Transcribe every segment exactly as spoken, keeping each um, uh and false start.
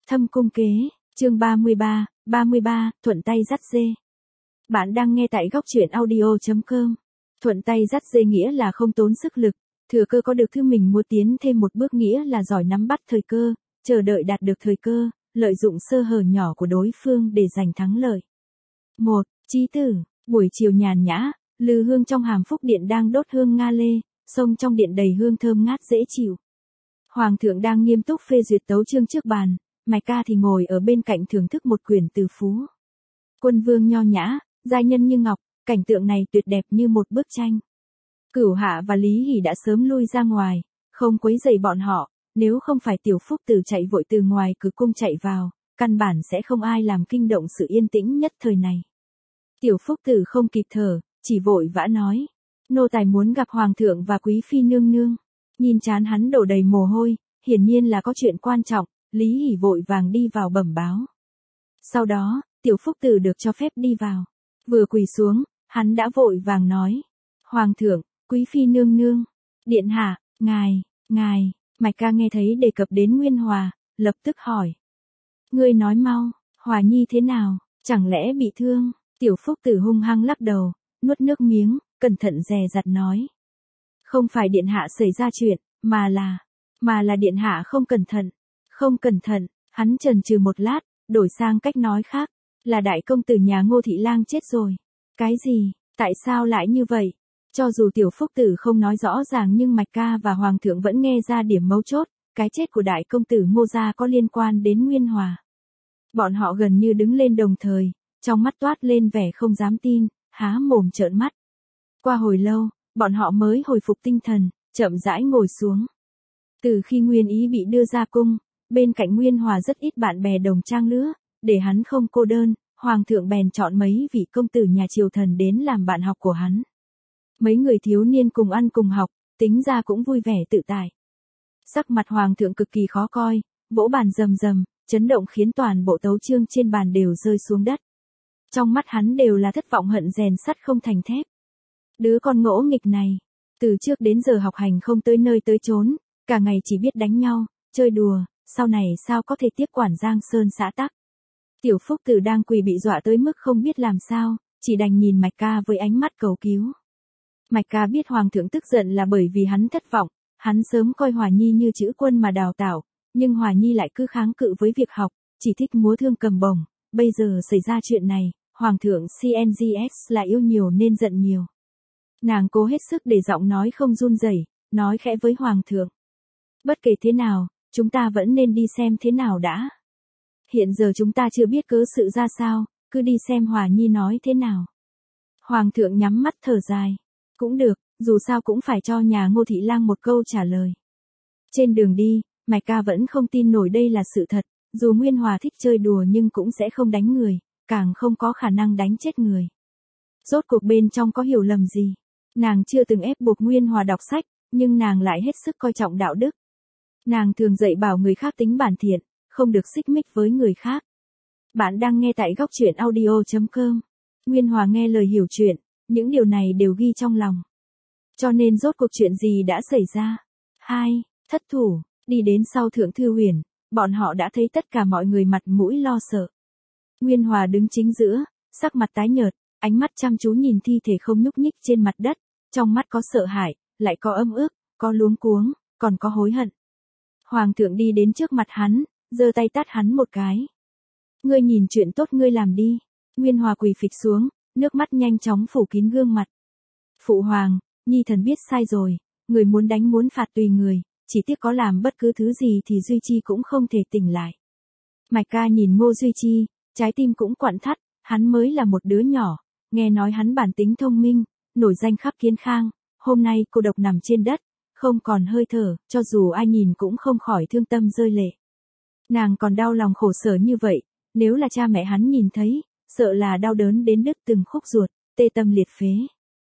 Thâm cung kế, chương ba mươi ba, ba mươi ba, thuận tay dắt dê. Bạn đang nghe tại góc truyện audio chấm com. Thuận tay dắt dê nghĩa là không tốn sức lực, thừa cơ có được thứ mình muốn, tiến thêm một bước nghĩa là giỏi nắm bắt thời cơ, chờ đợi đạt được thời cơ, lợi dụng sơ hở nhỏ của đối phương để giành thắng lợi. một. Chí tử, buổi chiều nhàn nhã, lư hương trong hàm phúc điện đang đốt hương nga lê, sông trong điện đầy hương thơm ngát dễ chịu. Hoàng thượng đang nghiêm túc phê duyệt tấu chương trước bàn, Mạch Ca thì ngồi ở bên cạnh thưởng thức một quyển từ phú. Quân vương nho nhã, giai nhân như ngọc, cảnh tượng này tuyệt đẹp như một bức tranh. Cửu Hạ và Lý Hỷ đã sớm lui ra ngoài, không quấy rầy bọn họ, nếu không phải Tiểu Phúc Tử chạy vội từ ngoài cửa cung chạy vào, căn bản sẽ không ai làm kinh động sự yên tĩnh nhất thời này. Tiểu Phúc Tử không kịp thở, chỉ vội vã nói, nô tài muốn gặp hoàng thượng và quý phi nương nương. Nhìn trán hắn đổ đầy mồ hôi, hiển nhiên là có chuyện quan trọng, Lý Hỷ vội vàng đi vào bẩm báo. Sau đó, Tiểu Phúc Tử được cho phép đi vào. Vừa quỳ xuống, hắn đã vội vàng nói, hoàng thượng, quý phi nương nương, điện hạ, ngài, ngài. Mạch Ca nghe thấy đề cập đến Nguyên Hòa, lập tức hỏi. Ngươi nói mau, Hòa Nhi thế nào, chẳng lẽ bị thương? Tiểu Phúc Tử hung hăng lắc đầu, nuốt nước miếng, cẩn thận dè dặt nói. Không phải điện hạ xảy ra chuyện, mà là, mà là điện hạ không cẩn thận, không cẩn thận, hắn chần chừ một lát, đổi sang cách nói khác, là đại công tử nhà Ngô Thị Lang chết rồi. Cái gì, tại sao lại như vậy? Cho dù Tiểu Phúc Tử không nói rõ ràng nhưng Mạch Ca và Hoàng thượng vẫn nghe ra điểm mấu chốt, cái chết của đại công tử Ngô gia có liên quan đến Nguyên Hòa. Bọn họ gần như đứng lên đồng thời, trong mắt toát lên vẻ không dám tin, há mồm trợn mắt. Qua hồi lâu, bọn họ mới hồi phục tinh thần, chậm rãi ngồi xuống. Từ khi Nguyên Ý bị đưa ra cung, bên cạnh Nguyên Hòa rất ít bạn bè đồng trang lứa, để hắn không cô đơn, Hoàng thượng bèn chọn mấy vị công tử nhà triều thần đến làm bạn học của hắn. Mấy người thiếu niên cùng ăn cùng học, tính ra cũng vui vẻ tự tại. Sắc mặt Hoàng thượng cực kỳ khó coi, vỗ bàn rầm rầm, chấn động khiến toàn bộ tấu chương trên bàn đều rơi xuống đất. Trong mắt hắn đều là thất vọng hận rèn sắt không thành thép. Đứa con ngỗ nghịch này, từ trước đến giờ học hành không tới nơi tới chốn, cả ngày chỉ biết đánh nhau, chơi đùa, sau này sao có thể tiếp quản Giang Sơn xã tắc. Tiểu Phúc Tử đang quỳ bị dọa tới mức không biết làm sao, chỉ đành nhìn Mạch Ca với ánh mắt cầu cứu. Mạch Ca biết Hoàng thượng tức giận là bởi vì hắn thất vọng, hắn sớm coi Hòa Nhi như chữ quân mà đào tạo, nhưng Hòa Nhi lại cứ kháng cự với việc học, chỉ thích múa thương cầm bổng, bây giờ xảy ra chuyện này, Hoàng thượng xê en giê ét là yêu nhiều nên giận nhiều. Nàng cố hết sức để giọng nói không run rẩy, nói khẽ với Hoàng thượng. Bất kể thế nào, chúng ta vẫn nên đi xem thế nào đã. Hiện giờ chúng ta chưa biết cớ sự ra sao, cứ đi xem Hòa Nhi nói thế nào. Hoàng thượng nhắm mắt thở dài. Cũng được, dù sao cũng phải cho nhà Ngô Thị Lang một câu trả lời. Trên đường đi, Mạch Ca vẫn không tin nổi đây là sự thật, dù Nguyên Hòa thích chơi đùa nhưng cũng sẽ không đánh người, càng không có khả năng đánh chết người. Rốt cuộc bên trong có hiểu lầm gì? Nàng chưa từng ép buộc Nguyên Hòa đọc sách, nhưng nàng lại hết sức coi trọng đạo đức. Nàng thường dạy bảo người khác tính bản thiện, không được xích mích với người khác. Bạn đang nghe tại góc truyện audio chấm com. Nguyên Hòa nghe lời hiểu chuyện, những điều này đều ghi trong lòng. Cho nên rốt cuộc chuyện gì đã xảy ra? Hai, thất thủ, đi đến sau Thượng Thư Huyền, bọn họ đã thấy tất cả mọi người mặt mũi lo sợ. Nguyên Hòa đứng chính giữa, sắc mặt tái nhợt, ánh mắt chăm chú nhìn thi thể không nhúc nhích trên mặt đất, trong mắt có sợ hãi, lại có âm ước, có luống cuống, còn có hối hận. Hoàng thượng đi đến trước mặt hắn, giơ tay tát hắn một cái. Ngươi nhìn chuyện tốt ngươi làm đi. Nguyên Hòa quỳ phịch xuống, nước mắt nhanh chóng phủ kín gương mặt. Phụ hoàng, Nhi thần biết sai rồi, người muốn đánh muốn phạt tùy người, chỉ tiếc có làm bất cứ thứ gì thì Duy Chi cũng không thể tỉnh lại. Mạch Ca nhìn Ngô Duy Chi, trái tim cũng quặn thắt, hắn mới là một đứa nhỏ, nghe nói hắn bản tính thông minh, nổi danh khắp Kiến Khang, hôm nay cô độc nằm trên đất, không còn hơi thở, cho dù ai nhìn cũng không khỏi thương tâm rơi lệ. Nàng còn đau lòng khổ sở như vậy, nếu là cha mẹ hắn nhìn thấy, sợ là đau đớn đến đứt từng khúc ruột, tê tâm liệt phế.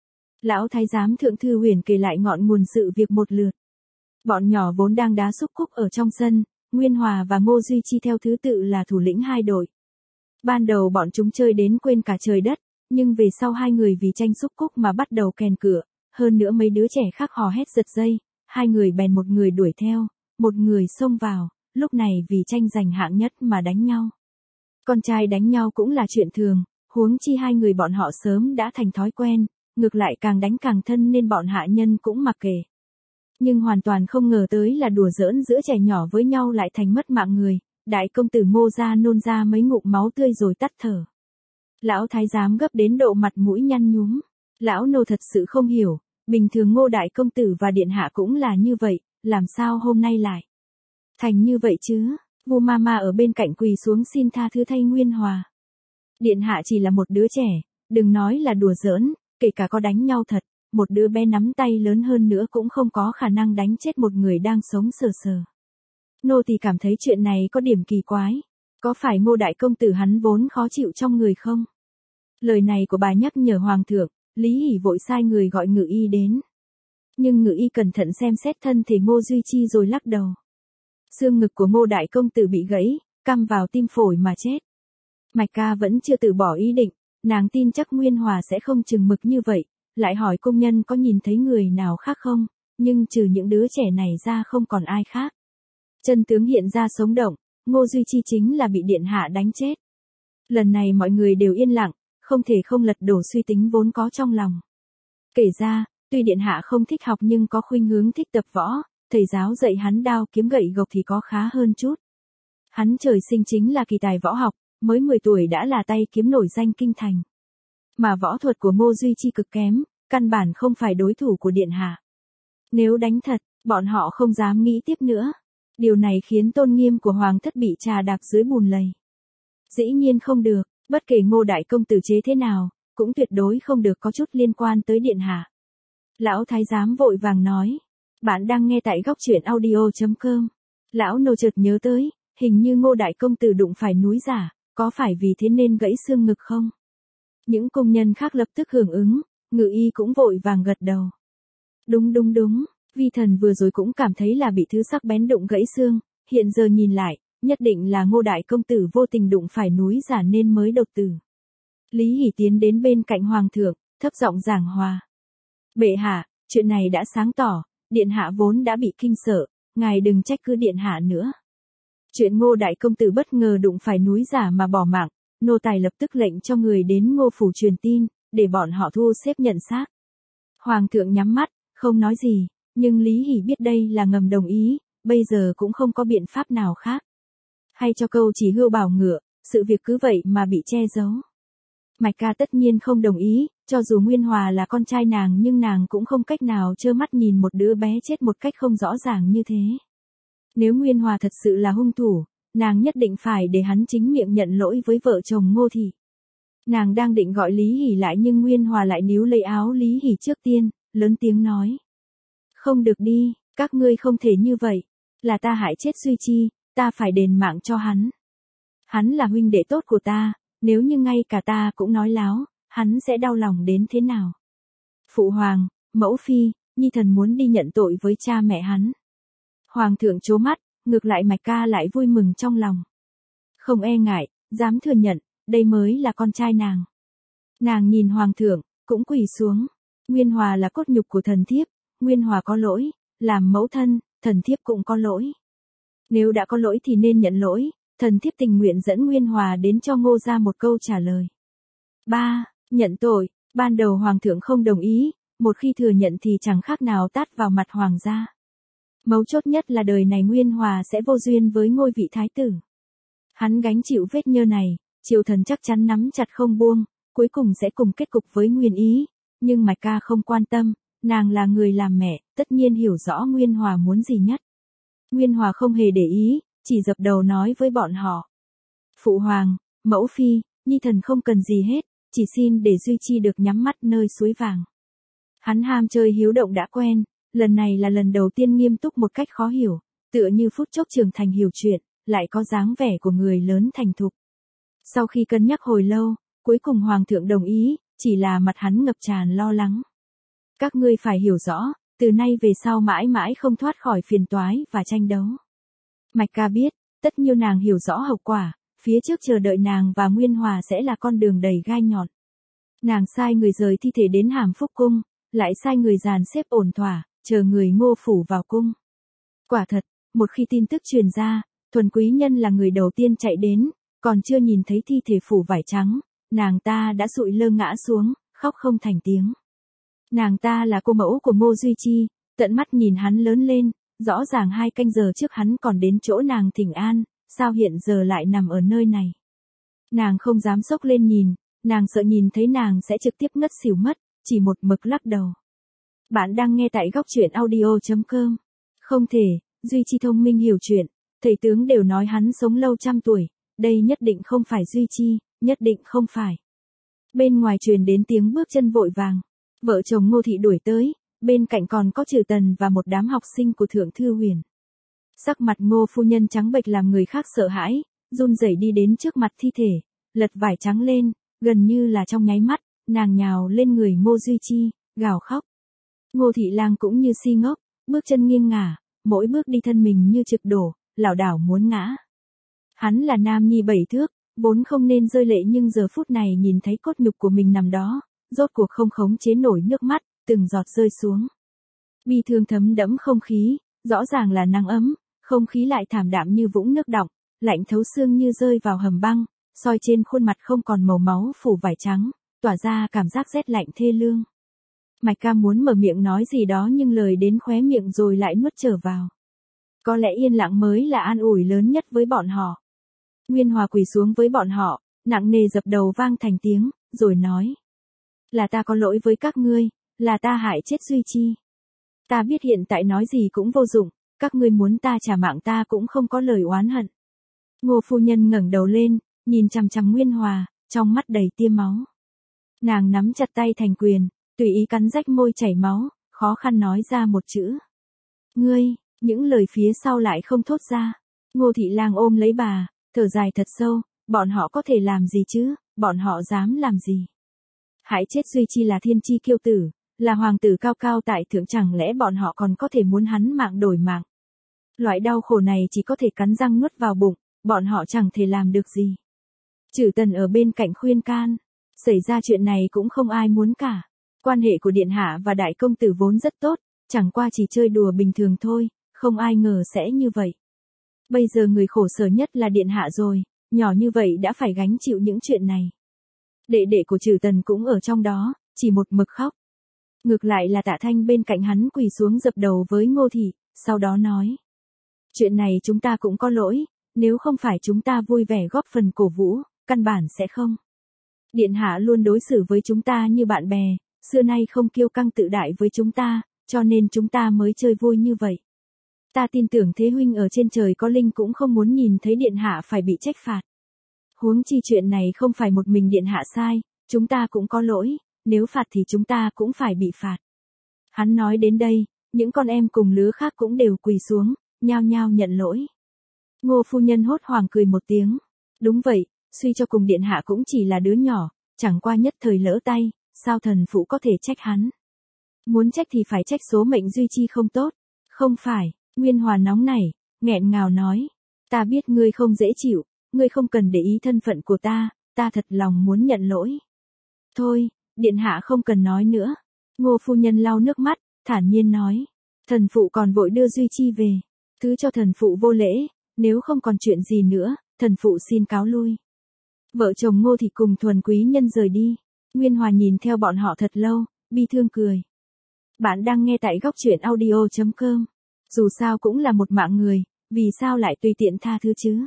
Lão thái giám Thượng Thư Huyền kể lại ngọn nguồn sự việc một lượt. Bọn nhỏ vốn đang đá xúc cúc ở trong sân, Nguyên Hòa và Ngô Duy Chi theo thứ tự là thủ lĩnh hai đội. Ban đầu bọn chúng chơi đến quên cả trời đất, nhưng về sau hai người vì tranh xúc cúc mà bắt đầu kèn cửa, hơn nữa mấy đứa trẻ khác hò hét giật dây, hai người bèn một người đuổi theo, một người xông vào, lúc này vì tranh giành hạng nhất mà đánh nhau. Con trai đánh nhau cũng là chuyện thường, huống chi hai người bọn họ sớm đã thành thói quen, ngược lại càng đánh càng thân nên bọn hạ nhân cũng mặc kệ. Nhưng hoàn toàn không ngờ tới là đùa giỡn giữa trẻ nhỏ với nhau lại thành mất mạng người, đại công tử Ngô gia nôn ra mấy ngụm máu tươi rồi tắt thở. Lão thái giám gấp đến độ mặt mũi nhăn nhúm, lão nô thật sự không hiểu, bình thường Ngô đại công tử và điện hạ cũng là như vậy, làm sao hôm nay lại thành như vậy chứ? Vu Mama ở bên cạnh quỳ xuống xin tha thứ thay Nguyên Hòa. Điện hạ chỉ là một đứa trẻ, đừng nói là đùa giỡn, kể cả có đánh nhau thật, một đứa bé nắm tay lớn hơn nữa cũng không có khả năng đánh chết một người đang sống sờ sờ. Nô thì cảm thấy chuyện này có điểm kỳ quái, có phải Ngô đại công tử hắn vốn khó chịu trong người không? Lời này của bà nhắc nhở hoàng thượng, Lý Hỉ vội sai người gọi ngự y đến. Nhưng ngự y cẩn thận xem xét thân thể Ngô Duy Chi rồi lắc đầu. Xương ngực của Ngô đại công tử bị gãy, căm vào tim phổi mà chết. Mạch Ca vẫn chưa từ bỏ ý định, nàng tin chắc Nguyên Hòa sẽ không chừng mực như vậy, lại hỏi công nhân có nhìn thấy người nào khác không, nhưng trừ những đứa trẻ này ra không còn ai khác. Chân tướng hiện ra sống động, Ngô Duy Chi chính là bị điện hạ đánh chết. Lần này mọi người đều yên lặng, không thể không lật đổ suy tính vốn có trong lòng. Kể ra, tuy điện hạ không thích học nhưng có khuynh hướng thích tập võ, thầy giáo dạy hắn đao kiếm gậy gộc thì có khá hơn chút. Hắn trời sinh chính là kỳ tài võ học, mới mười tuổi đã là tay kiếm nổi danh kinh thành. Mà võ thuật của Ngô Duy Chi cực kém, căn bản không phải đối thủ của điện hạ. Nếu đánh thật, bọn họ không dám nghĩ tiếp nữa. Điều này khiến tôn nghiêm của hoàng thất bị trà đạp dưới bùn lầy. Dĩ nhiên không được, bất kể Ngô đại công tử chế thế nào, cũng tuyệt đối không được có chút liên quan tới điện hạ. Lão thái giám vội vàng nói, bạn đang nghe tại góc truyện audio chấm com. Lão nô chợt nhớ tới, hình như Ngô đại công tử đụng phải núi giả, có phải vì thế nên gãy xương ngực không? Những công nhân khác lập tức hưởng ứng, ngự y cũng vội vàng gật đầu. Đúng đúng đúng, vi thần vừa rồi cũng cảm thấy là bị thứ sắc bén đụng gãy xương, hiện giờ nhìn lại, nhất định là Ngô đại công tử vô tình đụng phải núi giả nên mới đột tử. Lý Hỉ tiến đến bên cạnh hoàng thượng, thấp giọng giảng hòa. Bệ hạ, chuyện này đã sáng tỏ, điện hạ vốn đã bị kinh sợ, ngài đừng trách cứ điện hạ nữa. Chuyện Ngô đại công tử bất ngờ đụng phải núi giả mà bỏ mạng, nô tài lập tức lệnh cho người đến Ngô phủ truyền tin, để bọn họ thu xếp nhận xác. Hoàng thượng nhắm mắt, không nói gì, nhưng Lý Hỉ biết đây là ngầm đồng ý, bây giờ cũng không có biện pháp nào khác. Hay cho câu chỉ hươu bảo ngựa, sự việc cứ vậy mà bị che giấu. Mạch Ca tất nhiên không đồng ý, cho dù Nguyên Hòa là con trai nàng nhưng nàng cũng không cách nào trơ mắt nhìn một đứa bé chết một cách không rõ ràng như thế. Nếu Nguyên Hòa thật sự là hung thủ, nàng nhất định phải để hắn chính miệng nhận lỗi với vợ chồng Ngô thị. Nàng đang định gọi Lý Hỉ lại nhưng Nguyên Hòa lại níu lấy áo Lý Hỉ trước tiên, lớn tiếng nói. Không được đi, các ngươi không thể như vậy, là ta hại chết Duy Chi, ta phải đền mạng cho hắn. Hắn là huynh đệ tốt của ta, nếu như ngay cả ta cũng nói láo, hắn sẽ đau lòng đến thế nào. Phụ hoàng, mẫu phi, nhi thần muốn đi nhận tội với cha mẹ hắn. Hoàng thượng trố mắt, ngược lại Mạch Ca lại vui mừng trong lòng. Không e ngại, dám thừa nhận, đây mới là con trai nàng. Nàng nhìn hoàng thượng, cũng quỳ xuống. Nguyên Hòa là cốt nhục của thần thiếp, Nguyên Hòa có lỗi, làm mẫu thân, thần thiếp cũng có lỗi. Nếu đã có lỗi thì nên nhận lỗi, thần thiếp tình nguyện dẫn Nguyên Hòa đến cho Ngô ra một câu trả lời. ba. Nhận tội, ban đầu hoàng thượng không đồng ý, một khi thừa nhận thì chẳng khác nào tát vào mặt hoàng gia. Mấu chốt nhất là đời này Nguyên Hòa sẽ vô duyên với ngôi vị thái tử. Hắn gánh chịu vết nhơ này, triều thần chắc chắn nắm chặt không buông, cuối cùng sẽ cùng kết cục với Nguyên Ý. Nhưng Mạch Ca không quan tâm, nàng là người làm mẹ, tất nhiên hiểu rõ Nguyên Hòa muốn gì nhất. Nguyên Hòa không hề để ý, chỉ dập đầu nói với bọn họ. Phụ hoàng, mẫu phi, nhi thần không cần gì hết, chỉ xin để Duy Chi được nhắm mắt nơi suối vàng. Hắn ham chơi hiếu động đã quen, lần này là lần đầu tiên nghiêm túc một cách khó hiểu, tựa như phút chốc trưởng thành hiểu chuyện, lại có dáng vẻ của người lớn thành thục. Sau khi cân nhắc hồi lâu, cuối cùng hoàng thượng đồng ý, chỉ là mặt hắn ngập tràn lo lắng. Các ngươi phải hiểu rõ, từ nay về sau mãi mãi không thoát khỏi phiền toái và tranh đấu. Mạch Ca biết, tất nhiên nàng hiểu rõ hậu quả, phía trước chờ đợi nàng và Nguyên Hòa sẽ là con đường đầy gai nhọn. Nàng sai người rời thi thể đến Hàm Phúc Cung, lại sai người dàn xếp ổn thỏa, chờ người Ngô phủ vào cung. Quả thật, một khi tin tức truyền ra, Thuần Quý Nhân là người đầu tiên chạy đến, còn chưa nhìn thấy thi thể phủ vải trắng, nàng ta đã sụi lơ ngã xuống, khóc không thành tiếng. Nàng ta là cô mẫu của Ngô Duy Chi, tận mắt nhìn hắn lớn lên, rõ ràng hai canh giờ trước hắn còn đến chỗ nàng thỉnh an, sao hiện giờ lại nằm ở nơi này. Nàng không dám xốc lên nhìn, nàng sợ nhìn thấy nàng sẽ trực tiếp ngất xỉu mất, chỉ một mực lắc đầu. Bạn đang nghe tại góc truyện audio chấm com. Không thể, Duy Chi thông minh hiểu chuyện, thầy tướng đều nói hắn sống lâu trăm tuổi, đây nhất định không phải Duy Chi, nhất định không phải. Bên ngoài truyền đến tiếng bước chân vội vàng, vợ chồng Ngô Thị đuổi tới, bên cạnh còn có Trừ Tần và một đám học sinh của Thượng Thư Huyền. Sắc mặt Ngô phu nhân trắng bệch làm người khác sợ hãi, run rẩy đi đến trước mặt thi thể, lật vải trắng lên, gần như là trong nháy mắt, nàng nhào lên người Ngô Duy Chi, gào khóc. Ngô Thị Lang cũng như si ngốc, bước chân nghiêng ngả, mỗi bước đi thân mình như trực đổ, lảo đảo muốn ngã. Hắn là nam nhi bảy thước, vốn không nên rơi lệ nhưng giờ phút này nhìn thấy cốt nhục của mình nằm đó, rốt cuộc không khống chế nổi nước mắt, từng giọt rơi xuống. Bi thương thấm đẫm không khí, rõ ràng là nắng ấm, không khí lại thảm đạm như vũng nước đọng, lạnh thấu xương như rơi vào hầm băng, soi trên khuôn mặt không còn màu máu phủ vải trắng, tỏa ra cảm giác rét lạnh thê lương. Mạch Ca muốn mở miệng nói gì đó nhưng lời đến khóe miệng rồi lại nuốt trở vào. Có lẽ yên lặng mới là an ủi lớn nhất với bọn họ. Nguyên Hòa quỳ xuống với bọn họ, nặng nề dập đầu vang thành tiếng, rồi nói. Là ta có lỗi với các ngươi, là ta hại chết Duy Chi. Ta biết hiện tại nói gì cũng vô dụng, các ngươi muốn ta trả mạng ta cũng không có lời oán hận. Ngô phu nhân ngẩng đầu lên, nhìn chằm chằm Nguyên Hòa, trong mắt đầy tia máu. Nàng nắm chặt tay thành quyền, tùy ý cắn rách môi chảy máu, khó khăn nói ra một chữ. Ngươi, những lời phía sau lại không thốt ra. Ngô Thị Lang ôm lấy bà, thở dài thật sâu, bọn họ có thể làm gì chứ, bọn họ dám làm gì. Hại chết Duy Chi là thiên chi kiêu tử, là hoàng tử cao cao tại thượng, chẳng lẽ bọn họ còn có thể muốn hắn mạng đổi mạng. Loại đau khổ này chỉ có thể cắn răng nuốt vào bụng, bọn họ chẳng thể làm được gì. Trừ Tần ở bên cạnh khuyên can, xảy ra chuyện này cũng không ai muốn cả. Quan hệ của Điện Hạ và Đại Công Tử vốn rất tốt, chẳng qua chỉ chơi đùa bình thường thôi, không ai ngờ sẽ như vậy. Bây giờ người khổ sở nhất là Điện Hạ rồi, nhỏ như vậy đã phải gánh chịu những chuyện này. Đệ đệ của Trừ Tần cũng ở trong đó, chỉ một mực khóc. Ngược lại là Tạ Thanh bên cạnh hắn quỳ xuống dập đầu với Ngô Thị, sau đó nói. Chuyện này chúng ta cũng có lỗi, nếu không phải chúng ta vui vẻ góp phần cổ vũ, căn bản sẽ không. Điện Hạ luôn đối xử với chúng ta như bạn bè, xưa nay không kiêu căng tự đại với chúng ta, cho nên chúng ta mới chơi vui như vậy. Ta tin tưởng Thế Huynh ở trên trời có linh cũng không muốn nhìn thấy Điện Hạ phải bị trách phạt. Huống chi chuyện này không phải một mình Điện Hạ sai, chúng ta cũng có lỗi, nếu phạt thì chúng ta cũng phải bị phạt. Hắn nói đến đây, những con em cùng lứa khác cũng đều quỳ xuống, nhao nhao nhận lỗi. Ngô phu nhân hốt hoảng cười một tiếng. Đúng vậy, suy cho cùng Điện Hạ cũng chỉ là đứa nhỏ, chẳng qua nhất thời lỡ tay, sao thần phụ có thể trách hắn. Muốn trách thì phải trách số mệnh Duy Chi không tốt. Không phải, Nguyên Hòa nóng nảy, nghẹn ngào nói. Ta biết ngươi không dễ chịu, ngươi không cần để ý thân phận của ta, ta thật lòng muốn nhận lỗi. Thôi, Điện Hạ không cần nói nữa. Ngô phu nhân lau nước mắt, thản nhiên nói. Thần phụ còn vội đưa Duy Chi về. Thứ cho thần phụ vô lễ, nếu không còn chuyện gì nữa, thần phụ xin cáo lui. Vợ chồng Ngô Thị cùng Thuần Quý Nhân rời đi. Nguyên Hòa nhìn theo bọn họ thật lâu, bi thương cười. Bạn đang nghe tại góc truyện audio chấm com. Dù sao cũng là một mạng người, vì sao lại tùy tiện tha thứ chứ?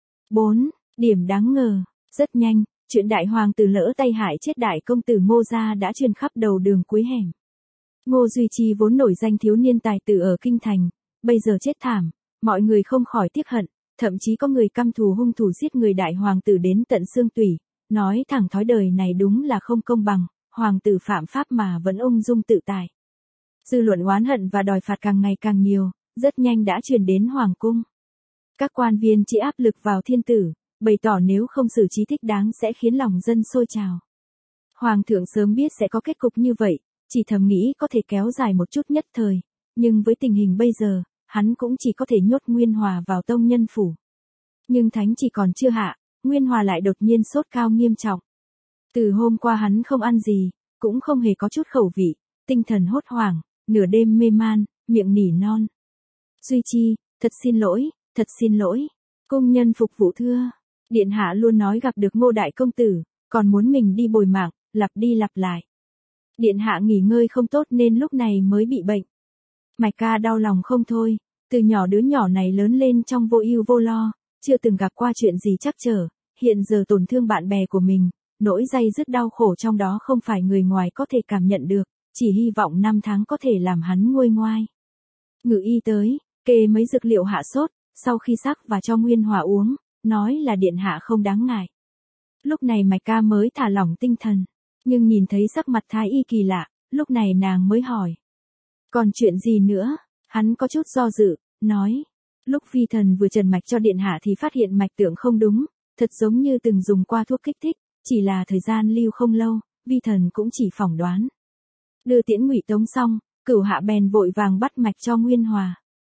bốn. Điểm đáng ngờ. Rất nhanh, chuyện đại hoàng tử lỡ tay hại chết đại công tử Ngô gia đã truyền khắp đầu đường cuối hẻm. Ngô Duy Chi vốn nổi danh thiếu niên tài tử ở kinh thành, bây giờ chết thảm, mọi người không khỏi tiếc hận, thậm chí có người căm thù hung thủ giết người đại hoàng tử đến tận xương tủy, nói thẳng thói đời này đúng là không công bằng, hoàng tử phạm pháp mà vẫn ung dung tự tại. Dư luận oán hận và đòi phạt càng ngày càng nhiều, rất nhanh đã truyền đến hoàng cung. Các quan viên chỉ áp lực vào thiên tử, bày tỏ nếu không xử trí thích đáng sẽ khiến lòng dân sôi trào. Hoàng thượng sớm biết sẽ có kết cục như vậy, chỉ thầm nghĩ có thể kéo dài một chút nhất thời, nhưng với tình hình bây giờ, hắn cũng chỉ có thể nhốt Nguyên Hòa vào tông nhân phủ. Nhưng thánh chỉ còn chưa hạ, Nguyên Hòa lại đột nhiên sốt cao nghiêm trọng. Từ hôm qua hắn không ăn gì, cũng không hề có chút khẩu vị, tinh thần hốt hoảng, nửa đêm mê man, miệng nỉ non. Duy Chi, thật xin lỗi, thật xin lỗi. Cung nhân phục vụ thưa. Điện hạ luôn nói gặp được Ngô đại công tử, còn muốn mình đi bồi mạng, lặp đi lặp lại. Điện hạ nghỉ ngơi không tốt nên lúc này mới bị bệnh. Mạch ca đau lòng không thôi, từ nhỏ đứa nhỏ này lớn lên trong vô ưu vô lo, chưa từng gặp qua chuyện gì trắc trở, hiện giờ tổn thương bạn bè của mình, nỗi day dứt đau khổ trong đó không phải người ngoài có thể cảm nhận được, chỉ hy vọng năm tháng có thể làm hắn nguôi ngoai. Ngự y tới, kê mấy dược liệu hạ sốt, sau khi sắc và cho Nguyên Hòa uống, nói là điện hạ không đáng ngại. Lúc này Mạch ca mới thả lỏng tinh thần, nhưng nhìn thấy sắc mặt thái y kỳ lạ, lúc này nàng mới hỏi. Còn chuyện gì nữa? Hắn có chút do dự, nói. Lúc vi thần vừa trần mạch cho điện hạ thì phát hiện mạch tượng không đúng, thật giống như từng dùng qua thuốc kích thích, chỉ là thời gian lưu không lâu, vi thần cũng chỉ phỏng đoán. Đưa tiễn Ngụy Tống xong, Cửu Hạ bèn vội vàng bắt mạch cho Nguyên Hòa.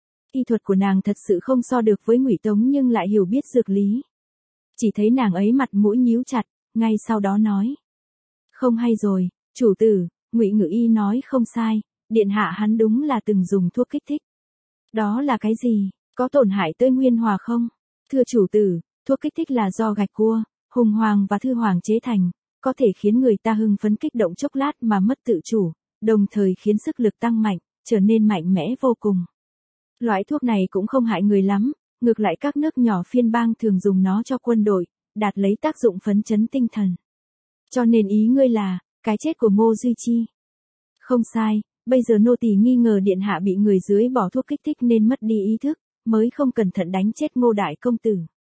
Y thuật của nàng thật sự không so được với Ngụy Tống nhưng lại hiểu biết dược lý. Chỉ thấy nàng ấy mặt mũi nhíu chặt, ngay sau đó nói. Không hay rồi, chủ tử, Ngụy Ngự y nói không sai, điện hạ hắn đúng là từng dùng thuốc kích thích. Đó là cái gì, có tổn hại tới Nguyên Hòa không? Thưa chủ tử, thuốc kích thích là do gạch cua, hùng hoàng và thư hoàng chế thành, có thể khiến người ta hưng phấn kích động chốc lát mà mất tự chủ, đồng thời khiến sức lực tăng mạnh, trở nên mạnh mẽ vô cùng. Loại thuốc này cũng không hại người lắm, ngược lại các nước nhỏ phiên bang thường dùng nó cho quân đội, đạt lấy tác dụng phấn chấn tinh thần. Cho nên ý ngươi là, cái chết của Ngô Duy Chi. Không sai, bây giờ nô tỳ nghi ngờ điện hạ bị người dưới bỏ thuốc kích thích nên mất đi ý thức, mới không cẩn thận đánh chết Ngô đại công tử.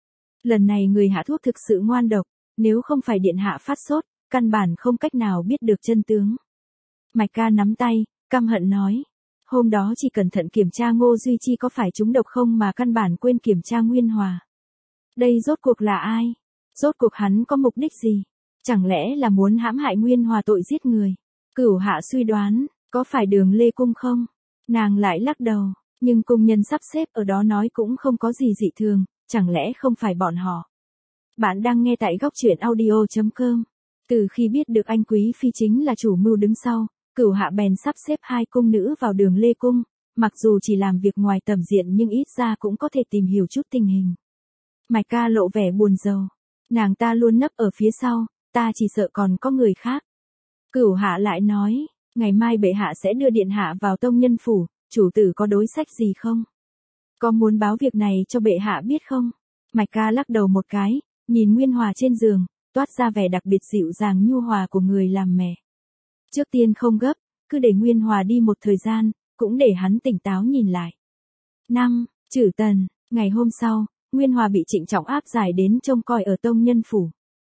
Lần này người hạ thuốc thực sự ngoan độc, nếu không phải điện hạ phát sốt, căn bản không cách nào biết được chân tướng. Mạch ca nắm tay, căm hận nói. Hôm đó chỉ cẩn thận kiểm tra Ngô Duy Chi có phải trúng độc không mà căn bản quên kiểm tra Nguyên Hòa. Đây rốt cuộc là ai? Rốt cuộc hắn có mục đích gì? Chẳng lẽ là muốn hãm hại Nguyên Hòa tội giết người? Cửu Hạ suy đoán, có phải Đường Lê Cung không? Nàng lại lắc đầu, nhưng cung nhân sắp xếp ở đó nói cũng không có gì dị thường, chẳng lẽ không phải bọn họ? Bạn đang nghe tại góc truyện audio chấm com. Từ khi biết được anh Quý Phi chính là chủ mưu đứng sau, Cửu Hạ bèn sắp xếp hai cung nữ vào Đường Lê Cung, mặc dù chỉ làm việc ngoài tầm diện nhưng ít ra cũng có thể tìm hiểu chút tình hình. Mạch ca lộ vẻ buồn rầu, nàng ta luôn nấp ở phía sau, ta chỉ sợ còn có người khác. Cửu Hạ lại nói, ngày mai bệ hạ sẽ đưa điện hạ vào tông nhân phủ, chủ tử có đối sách gì không? Có muốn báo việc này cho bệ hạ biết không? Mạch ca lắc đầu một cái, nhìn Nguyên Hòa trên giường, toát ra vẻ đặc biệt dịu dàng nhu hòa của người làm mẹ. Trước tiên không gấp, cứ để Nguyên Hòa đi một thời gian, cũng để hắn tỉnh táo nhìn lại. năm. Trử Tần, ngày hôm sau, Nguyên Hòa bị trịnh trọng áp giải đến trông coi ở tông nhân phủ.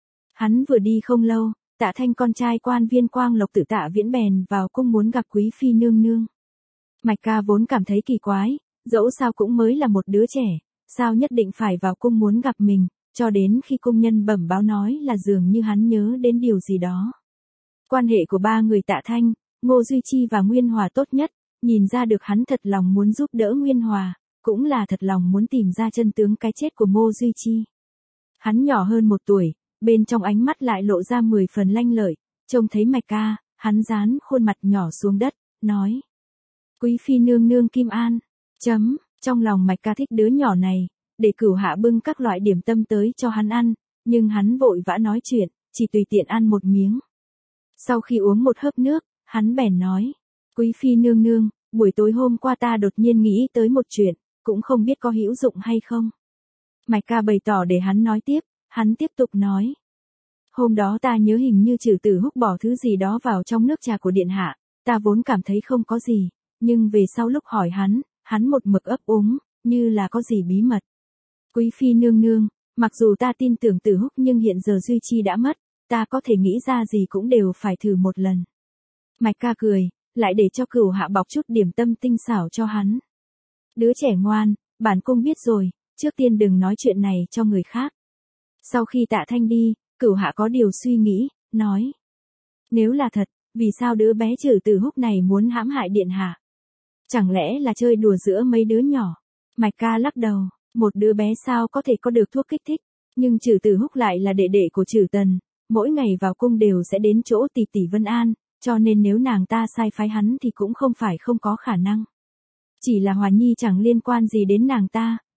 Hắn vừa đi không lâu, Tạ Thanh con trai quan viên Quang Lộc Tử Tạ Viễn bèn vào cung muốn gặp Quý Phi nương nương. Mạch ca vốn cảm thấy kỳ quái, dẫu sao cũng mới là một đứa trẻ, sao nhất định phải vào cung muốn gặp mình, cho đến khi cung nhân bẩm báo nói là dường như hắn nhớ đến điều gì đó. Quan hệ của ba người Tạ Thanh, Ngô Duy Chi và Nguyên Hòa tốt nhất, nhìn ra được hắn thật lòng muốn giúp đỡ Nguyên Hòa, cũng là thật lòng muốn tìm ra chân tướng cái chết của Ngô Duy Chi. Hắn nhỏ hơn một tuổi, bên trong ánh mắt lại lộ ra mười phần lanh lợi, trông thấy Mạch ca, hắn dán khuôn mặt nhỏ xuống đất, nói. Quý Phi nương nương Kim An, chấm, trong lòng Mạch ca thích đứa nhỏ này, để Cửu Hạ bưng các loại điểm tâm tới cho hắn ăn, nhưng hắn vội vã nói chuyện, chỉ tùy tiện ăn một miếng. Sau khi uống một hớp nước, hắn bèn nói, Quý Phi nương nương, buổi tối hôm qua ta đột nhiên nghĩ tới một chuyện, cũng không biết có hữu dụng hay không. Mạch ca bày tỏ để hắn nói tiếp, hắn tiếp tục nói. Hôm đó ta nhớ hình như Trử Tử Húc bỏ thứ gì đó vào trong nước trà của điện hạ, ta vốn cảm thấy không có gì, nhưng về sau lúc hỏi hắn, hắn một mực ấp úng, như là có gì bí mật. Quý Phi nương nương, mặc dù ta tin tưởng Tử Húc nhưng hiện giờ Duy Chi đã mất, ta có thể nghĩ ra gì cũng đều phải thử một lần. Mạch ca cười, lại để cho Cửu Hạ bọc chút điểm tâm tinh xảo cho hắn. Đứa trẻ ngoan, bản cung biết rồi, trước tiên đừng nói chuyện này cho người khác. Sau khi Tạ Thanh đi, Cửu Hạ có điều suy nghĩ, nói. Nếu là thật, vì sao đứa bé Trử Tử Húc này muốn hãm hại điện hạ? Chẳng lẽ là chơi đùa giữa mấy đứa nhỏ? Mạch ca lắc đầu, một đứa bé sao có thể có được thuốc kích thích, nhưng Trử Tử Húc lại là đệ đệ của Trử Tần, mỗi ngày vào cung đều sẽ đến chỗ tỷ tỷ Vân An, cho nên nếu nàng ta sai phái hắn thì cũng không phải không có khả năng. Chỉ là Hòa Nhi chẳng liên quan gì đến nàng ta,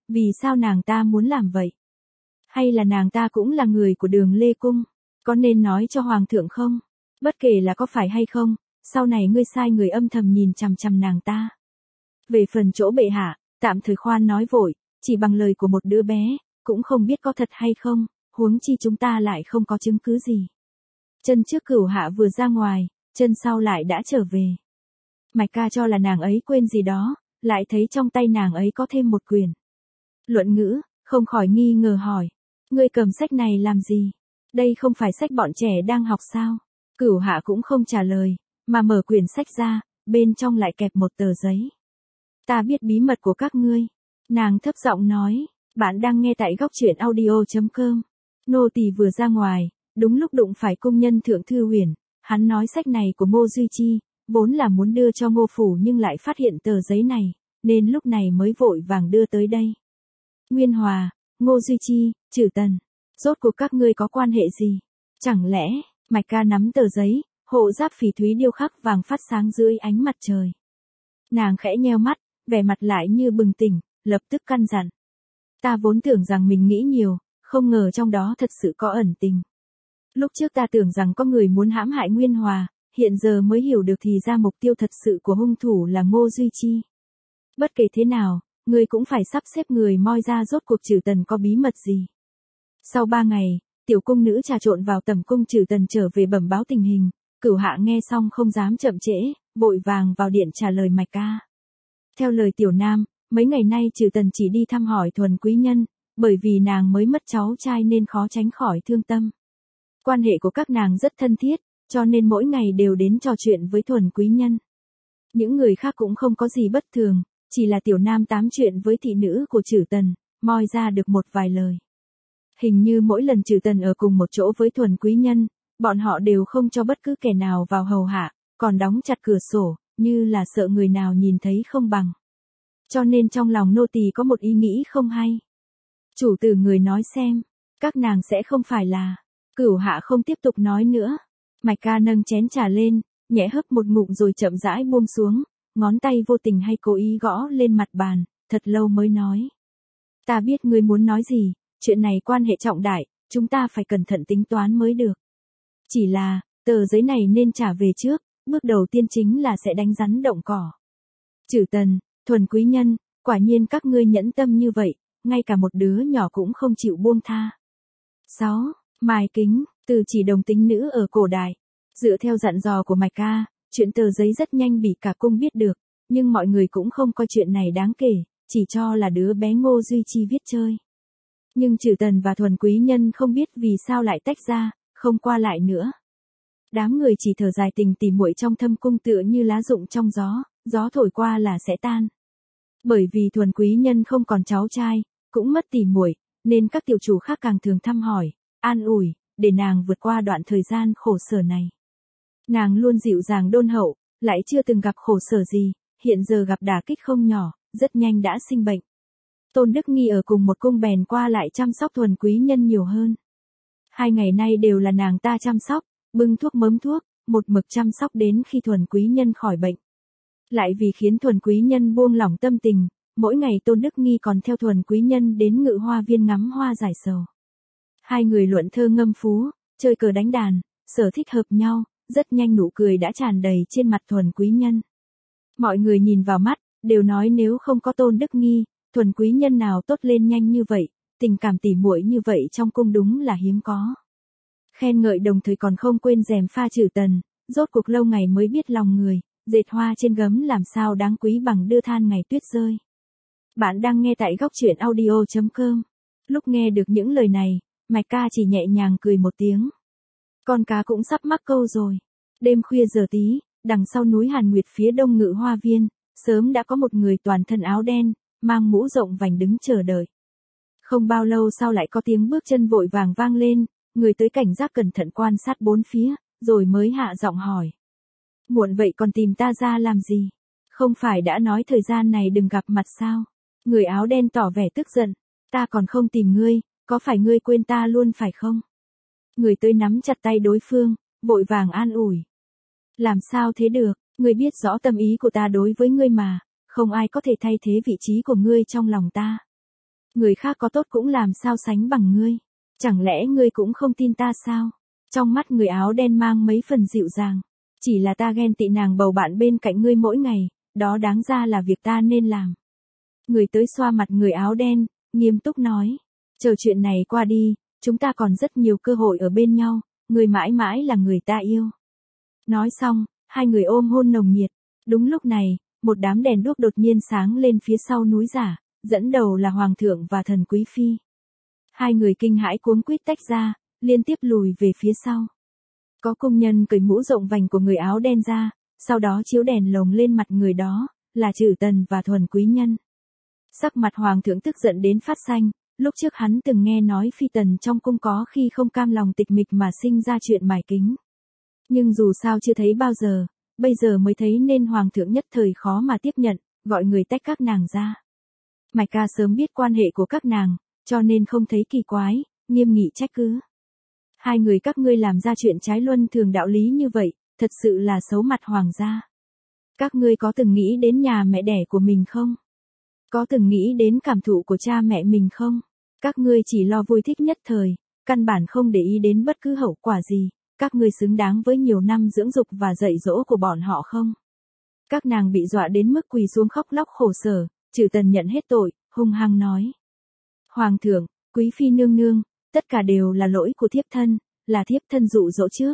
Vì sao nàng ta muốn làm vậy? Hay là nàng ta cũng là người của Đường Lê Cung? Có nên nói cho hoàng thượng không? Bất kể là có phải hay không, sau này ngươi sai người âm thầm nhìn chằm chằm nàng ta. Về phần chỗ bệ hạ, tạm thời khoan nói vội, chỉ bằng lời của một đứa bé, cũng không biết có thật hay không, huống chi chúng ta lại không có chứng cứ gì. Chân trước Cửu Hạ vừa ra ngoài, chân sau lại đã trở về. Mạch Ca cho là nàng ấy quên gì đó, lại thấy trong tay nàng ấy có thêm một quyển luận ngữ, không khỏi nghi ngờ hỏi. Ngươi cầm sách này làm gì? Đây không phải sách bọn trẻ đang học sao? Cửu Hạ cũng không trả lời, mà mở quyển sách ra, bên trong lại kẹp một tờ giấy. Ta biết bí mật của các ngươi. Nàng thấp giọng nói, bạn đang nghe tại góc truyện audio chấm com. Nô tỳ vừa ra ngoài, đúng lúc đụng phải công nhân Thượng Thư Huyền, hắn nói sách này của Ngô Duy Chi, vốn là muốn đưa cho Ngô Phủ nhưng lại phát hiện tờ giấy này, nên lúc này mới vội vàng đưa tới đây. Nguyên Hòa, Ngô Duy Chi, Trử Tần, rốt cuộc các ngươi có quan hệ gì? Chẳng lẽ, Mạch Ca nắm tờ giấy, hộ giáp phỉ thúy điêu khắc vàng phát sáng dưới ánh mặt trời. Nàng khẽ nheo mắt, vẻ mặt lại như bừng tỉnh, lập tức căn dặn. Ta vốn tưởng rằng mình nghĩ nhiều, không ngờ trong đó thật sự có ẩn tình. Lúc trước ta tưởng rằng có người muốn hãm hại Nguyên Hòa, hiện giờ mới hiểu được thì ra mục tiêu thật sự của hung thủ là Ngô Duy Chi. Bất kể thế nào, ngươi cũng phải sắp xếp người moi ra rốt cuộc Trử Tần có bí mật gì. Sau ba ngày, tiểu cung nữ trà trộn vào tẩm cung Trử Tần trở về bẩm báo tình hình, Cửu Hạ nghe xong không dám chậm trễ, vội vàng vào điện trả lời Mạch Ca. Theo lời tiểu nam, mấy ngày nay Trử Tần chỉ đi thăm hỏi Thuần quý nhân, bởi vì nàng mới mất cháu trai nên khó tránh khỏi thương tâm. Quan hệ của các nàng rất thân thiết, cho nên mỗi ngày đều đến trò chuyện với Thuần quý nhân. Những người khác cũng không có gì bất thường, chỉ là tiểu nam tám chuyện với thị nữ của Trử Tần, moi ra được một vài lời. Hình như mỗi lần Trử Tần ở cùng một chỗ với Thuần quý nhân, bọn họ đều không cho bất cứ kẻ nào vào hầu hạ, còn đóng chặt cửa sổ, như là sợ người nào nhìn thấy không bằng. Cho nên trong lòng nô tỳ có một ý nghĩ không hay. Chủ tử người nói xem, các nàng sẽ không phải là... Cửu Hạ không tiếp tục nói nữa. Mạch Ca nâng chén trà lên, nhẹ hấp một ngụm rồi chậm rãi buông xuống, ngón tay vô tình hay cố ý gõ lên mặt bàn, thật lâu mới nói. Ta biết ngươi muốn nói gì, chuyện này quan hệ trọng đại, chúng ta phải cẩn thận tính toán mới được. Chỉ là, tờ giấy này nên trả về trước, bước đầu tiên chính là sẽ đánh rắn động cỏ. Trử Tần, Thuần quý nhân, quả nhiên các ngươi nhẫn tâm như vậy, ngay cả một đứa nhỏ cũng không chịu buông tha. sáu. Mài kính, từ chỉ đồng tính nữ ở cổ đại. Dựa theo dặn dò của Mạch Ca, chuyện tờ giấy rất nhanh bị cả cung biết được, nhưng mọi người cũng không coi chuyện này đáng kể, chỉ cho là đứa bé Ngô Duy Chi viết chơi. Nhưng Trử Tần và Thuần quý nhân không biết vì sao lại tách ra, không qua lại nữa. Đám người chỉ thở dài tình tỉ muội trong thâm cung tựa như lá rụng trong gió, gió thổi qua là sẽ tan. Bởi vì Thuần quý nhân không còn cháu trai, cũng mất tỉ muội, nên các tiểu chủ khác càng thường thăm hỏi, an ủi, để nàng vượt qua đoạn thời gian khổ sở này. Nàng luôn dịu dàng đôn hậu, lại chưa từng gặp khổ sở gì, hiện giờ gặp đả kích không nhỏ, rất nhanh đã sinh bệnh. Tôn Đức Nghi ở cùng một cung bèn qua lại chăm sóc Thuần quý nhân nhiều hơn. Hai ngày nay đều là nàng ta chăm sóc, bưng thuốc mớm thuốc, một mực chăm sóc đến khi Thuần quý nhân khỏi bệnh. Lại vì khiến Thuần quý nhân buông lỏng tâm tình, mỗi ngày Tôn Đức Nghi còn theo Thuần quý nhân đến Ngự Hoa Viên ngắm hoa giải sầu. Hai người luận thơ ngâm phú, chơi cờ đánh đàn, sở thích hợp nhau, rất nhanh nụ cười đã tràn đầy trên mặt Thuần quý nhân. Mọi người nhìn vào mắt, đều nói nếu không có Tôn Đức Nghi, Thuần quý nhân nào tốt lên nhanh như vậy, tình cảm tỉ muội như vậy trong cung đúng là hiếm có. Khen ngợi đồng thời còn không quên rèm pha Trử Tần, rốt cuộc lâu ngày mới biết lòng người, dệt hoa trên gấm làm sao đáng quý bằng đưa than ngày tuyết rơi. Bạn đang nghe tại góc truyện audio chấm com. Lúc nghe được những lời này, Mạch Ca chỉ nhẹ nhàng cười một tiếng. Con cá cũng sắp mắc câu rồi. Đêm khuya giờ tí, đằng sau núi Hàn Nguyệt phía đông Ngự Hoa Viên, sớm đã có một người toàn thân áo đen, mang mũ rộng vành đứng chờ đợi. Không bao lâu sau lại có tiếng bước chân vội vàng vang lên, người tới cảnh giác cẩn thận quan sát bốn phía, rồi mới hạ giọng hỏi. Muộn vậy còn tìm ta ra làm gì? Không phải đã nói thời gian này đừng gặp mặt sao? Người áo đen tỏ vẻ tức giận. Ta còn không tìm ngươi, có phải ngươi quên ta luôn phải không? Người tới nắm chặt tay đối phương, vội vàng an ủi. Làm sao thế được, ngươi biết rõ tâm ý của ta đối với ngươi mà, không ai có thể thay thế vị trí của ngươi trong lòng ta. Người khác có tốt cũng làm sao sánh bằng ngươi. Chẳng lẽ ngươi cũng không tin ta sao? Trong mắt người áo đen mang mấy phần dịu dàng. Chỉ là ta ghen tị nàng bầu bạn bên cạnh ngươi mỗi ngày, đó đáng ra là việc ta nên làm. Người tới xoa mặt người áo đen, nghiêm túc nói. Chờ chuyện này qua đi, chúng ta còn rất nhiều cơ hội ở bên nhau, ngươi mãi mãi là người ta yêu. Nói xong, hai người ôm hôn nồng nhiệt. Đúng lúc này, một đám đèn đuốc đột nhiên sáng lên phía sau núi giả, dẫn đầu là Hoàng thượng và thần quý phi. Hai người kinh hãi cuống quýt tách ra, liên tiếp lùi về phía sau. Có công nhân cởi mũ rộng vành của người áo đen ra, sau đó chiếu đèn lồng lên mặt người đó, là Trử Tần và Thuần Quý Nhân. Sắc mặt Hoàng thượng tức giận đến phát xanh, lúc trước hắn từng nghe nói phi tần trong cung có khi không cam lòng tịch mịch mà sinh ra chuyện mài kính. Nhưng dù sao chưa thấy bao giờ, bây giờ mới thấy nên Hoàng thượng nhất thời khó mà tiếp nhận, gọi người tách các nàng ra. Mạch Ca sớm biết quan hệ của các nàng, cho nên không thấy kỳ quái, nghiêm nghị trách cứ. Hai người các ngươi làm ra chuyện trái luân thường đạo lý như vậy, thật sự là xấu mặt hoàng gia. Các ngươi có từng nghĩ đến nhà mẹ đẻ của mình không? Có từng nghĩ đến cảm thụ của cha mẹ mình không? Các ngươi chỉ lo vui thích nhất thời, căn bản không để ý đến bất cứ hậu quả gì. Các ngươi xứng đáng với nhiều năm dưỡng dục và dạy dỗ của bọn họ không? Các nàng bị dọa đến mức quỳ xuống khóc lóc khổ sở, Trử Tần nhận hết tội, hung hăng nói. Hoàng thượng, quý phi nương nương, tất cả đều là lỗi của thiếp thân, là thiếp thân dụ dỗ trước.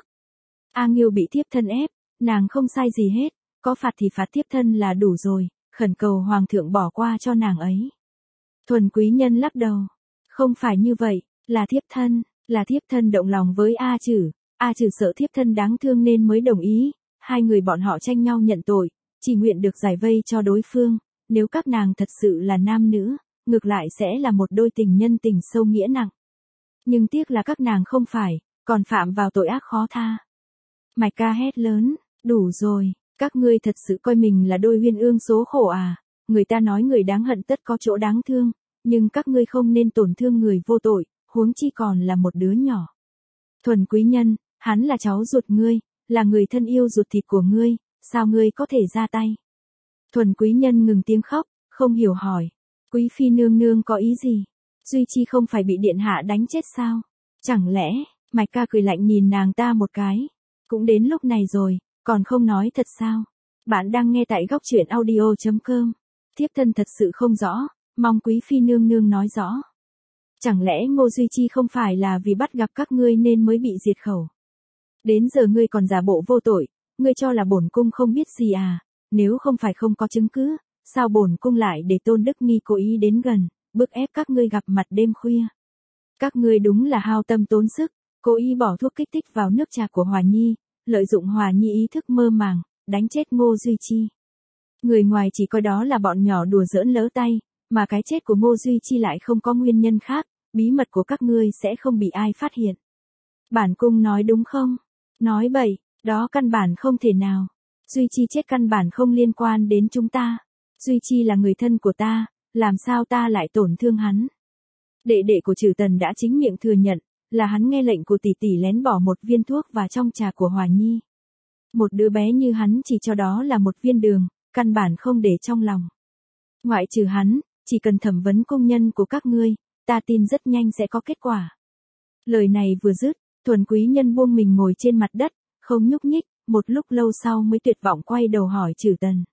A Nghiêu bị thiếp thân ép, nàng không sai gì hết, có phạt thì phạt thiếp thân là đủ rồi, khẩn cầu Hoàng thượng bỏ qua cho nàng ấy. Thuần Quý Nhân lắc đầu. Không phải như vậy, là thiếp thân, là thiếp thân động lòng với A Trử. A Trử sợ thiếp thân đáng thương nên mới đồng ý, hai người bọn họ tranh nhau nhận tội, chỉ nguyện được giải vây cho đối phương, nếu các nàng thật sự là nam nữ, ngược lại sẽ là một đôi tình nhân tình sâu nghĩa nặng. Nhưng tiếc là các nàng không phải, còn phạm vào tội ác khó tha. Mạch Ca hét lớn, đủ rồi, các ngươi thật sự coi mình là đôi uyên ương số khổ à, người ta nói người đáng hận tất có chỗ đáng thương, nhưng các ngươi không nên tổn thương người vô tội, huống chi còn là một đứa nhỏ. Thuần Quý Nhân, hắn là cháu ruột ngươi, là người thân yêu ruột thịt của ngươi, sao ngươi có thể ra tay? Thuần Quý Nhân ngừng tiếng khóc, không hiểu hỏi. Quý phi nương nương có ý gì? Duy Chi không phải bị điện hạ đánh chết sao? Chẳng lẽ, Mạch Ca cười lạnh nhìn nàng ta một cái. Cũng đến lúc này rồi, còn không nói thật sao? Bạn đang nghe tại góc truyện audio chấm com. Thiếp thân thật sự không rõ, mong quý phi nương nương nói rõ. Chẳng lẽ Ngô Duy Chi không phải là vì bắt gặp các ngươi nên mới bị diệt khẩu? Đến giờ ngươi còn giả bộ vô tội, ngươi cho là bổn cung không biết gì à? Nếu không phải không có chứng cứ, sao bổn cung lại để Tôn Đức Nghi cố ý đến gần, bức ép các ngươi gặp mặt đêm khuya? Các ngươi đúng là hao tâm tốn sức, cố ý bỏ thuốc kích thích vào nước trà của Hòa Nhi, lợi dụng Hòa Nhi ý thức mơ màng, đánh chết Ngô Duy Chi. Người ngoài chỉ coi đó là bọn nhỏ đùa giỡn lỡ tay, mà cái chết của Ngô Duy Chi lại không có nguyên nhân khác, bí mật của các ngươi sẽ không bị ai phát hiện. Bản cung nói đúng không? Nói bậy, đó căn bản không thể nào. Duy Chi chết căn bản không liên quan đến chúng ta. Duy Chi là người thân của ta, làm sao ta lại tổn thương hắn? Đệ đệ của Trử Tần đã chính miệng thừa nhận, là hắn nghe lệnh của tỷ tỷ lén bỏ một viên thuốc vào trong trà của Hòa Nhi. Một đứa bé như hắn chỉ cho đó là một viên đường, căn bản không để trong lòng. Ngoại trừ hắn, chỉ cần thẩm vấn công nhân của các ngươi, ta tin rất nhanh sẽ có kết quả. Lời này vừa dứt, Thuần Quý Nhân buông mình ngồi trên mặt đất, không nhúc nhích, một lúc lâu sau mới tuyệt vọng quay đầu hỏi Trử Tần.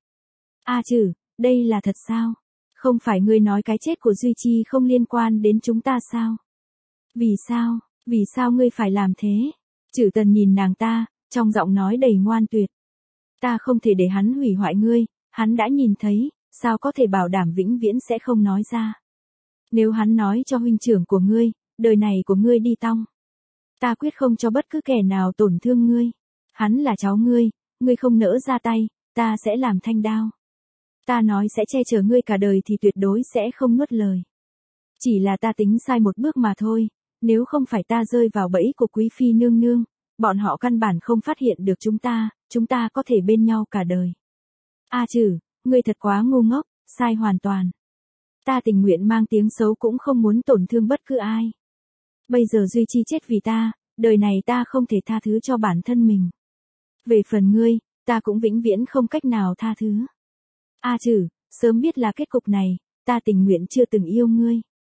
A Trử, đây là thật sao? Không phải ngươi nói cái chết của Duy Chi không liên quan đến chúng ta sao? Vì sao, vì sao ngươi phải làm thế? Trử Tần nhìn nàng ta, trong giọng nói đầy ngoan tuyệt. Ta không thể để hắn hủy hoại ngươi, hắn đã nhìn thấy, sao có thể bảo đảm vĩnh viễn sẽ không nói ra. Nếu hắn nói cho huynh trưởng của ngươi, đời này của ngươi đi tong. Ta quyết không cho bất cứ kẻ nào tổn thương ngươi. Hắn là cháu ngươi, ngươi không nỡ ra tay, ta sẽ làm thanh đao. Ta nói sẽ che chở ngươi cả đời thì tuyệt đối sẽ không nuốt lời. Chỉ là ta tính sai một bước mà thôi, nếu không phải ta rơi vào bẫy của quý phi nương nương, bọn họ căn bản không phát hiện được chúng ta, chúng ta có thể bên nhau cả đời. A Trử, ngươi thật quá ngu ngốc, sai hoàn toàn. Ta tình nguyện mang tiếng xấu cũng không muốn tổn thương bất cứ ai. Bây giờ Duy Chi chết vì ta, đời này ta không thể tha thứ cho bản thân mình. Về phần ngươi, ta cũng vĩnh viễn không cách nào tha thứ. A Trử, sớm biết là kết cục này, ta tình nguyện chưa từng yêu ngươi.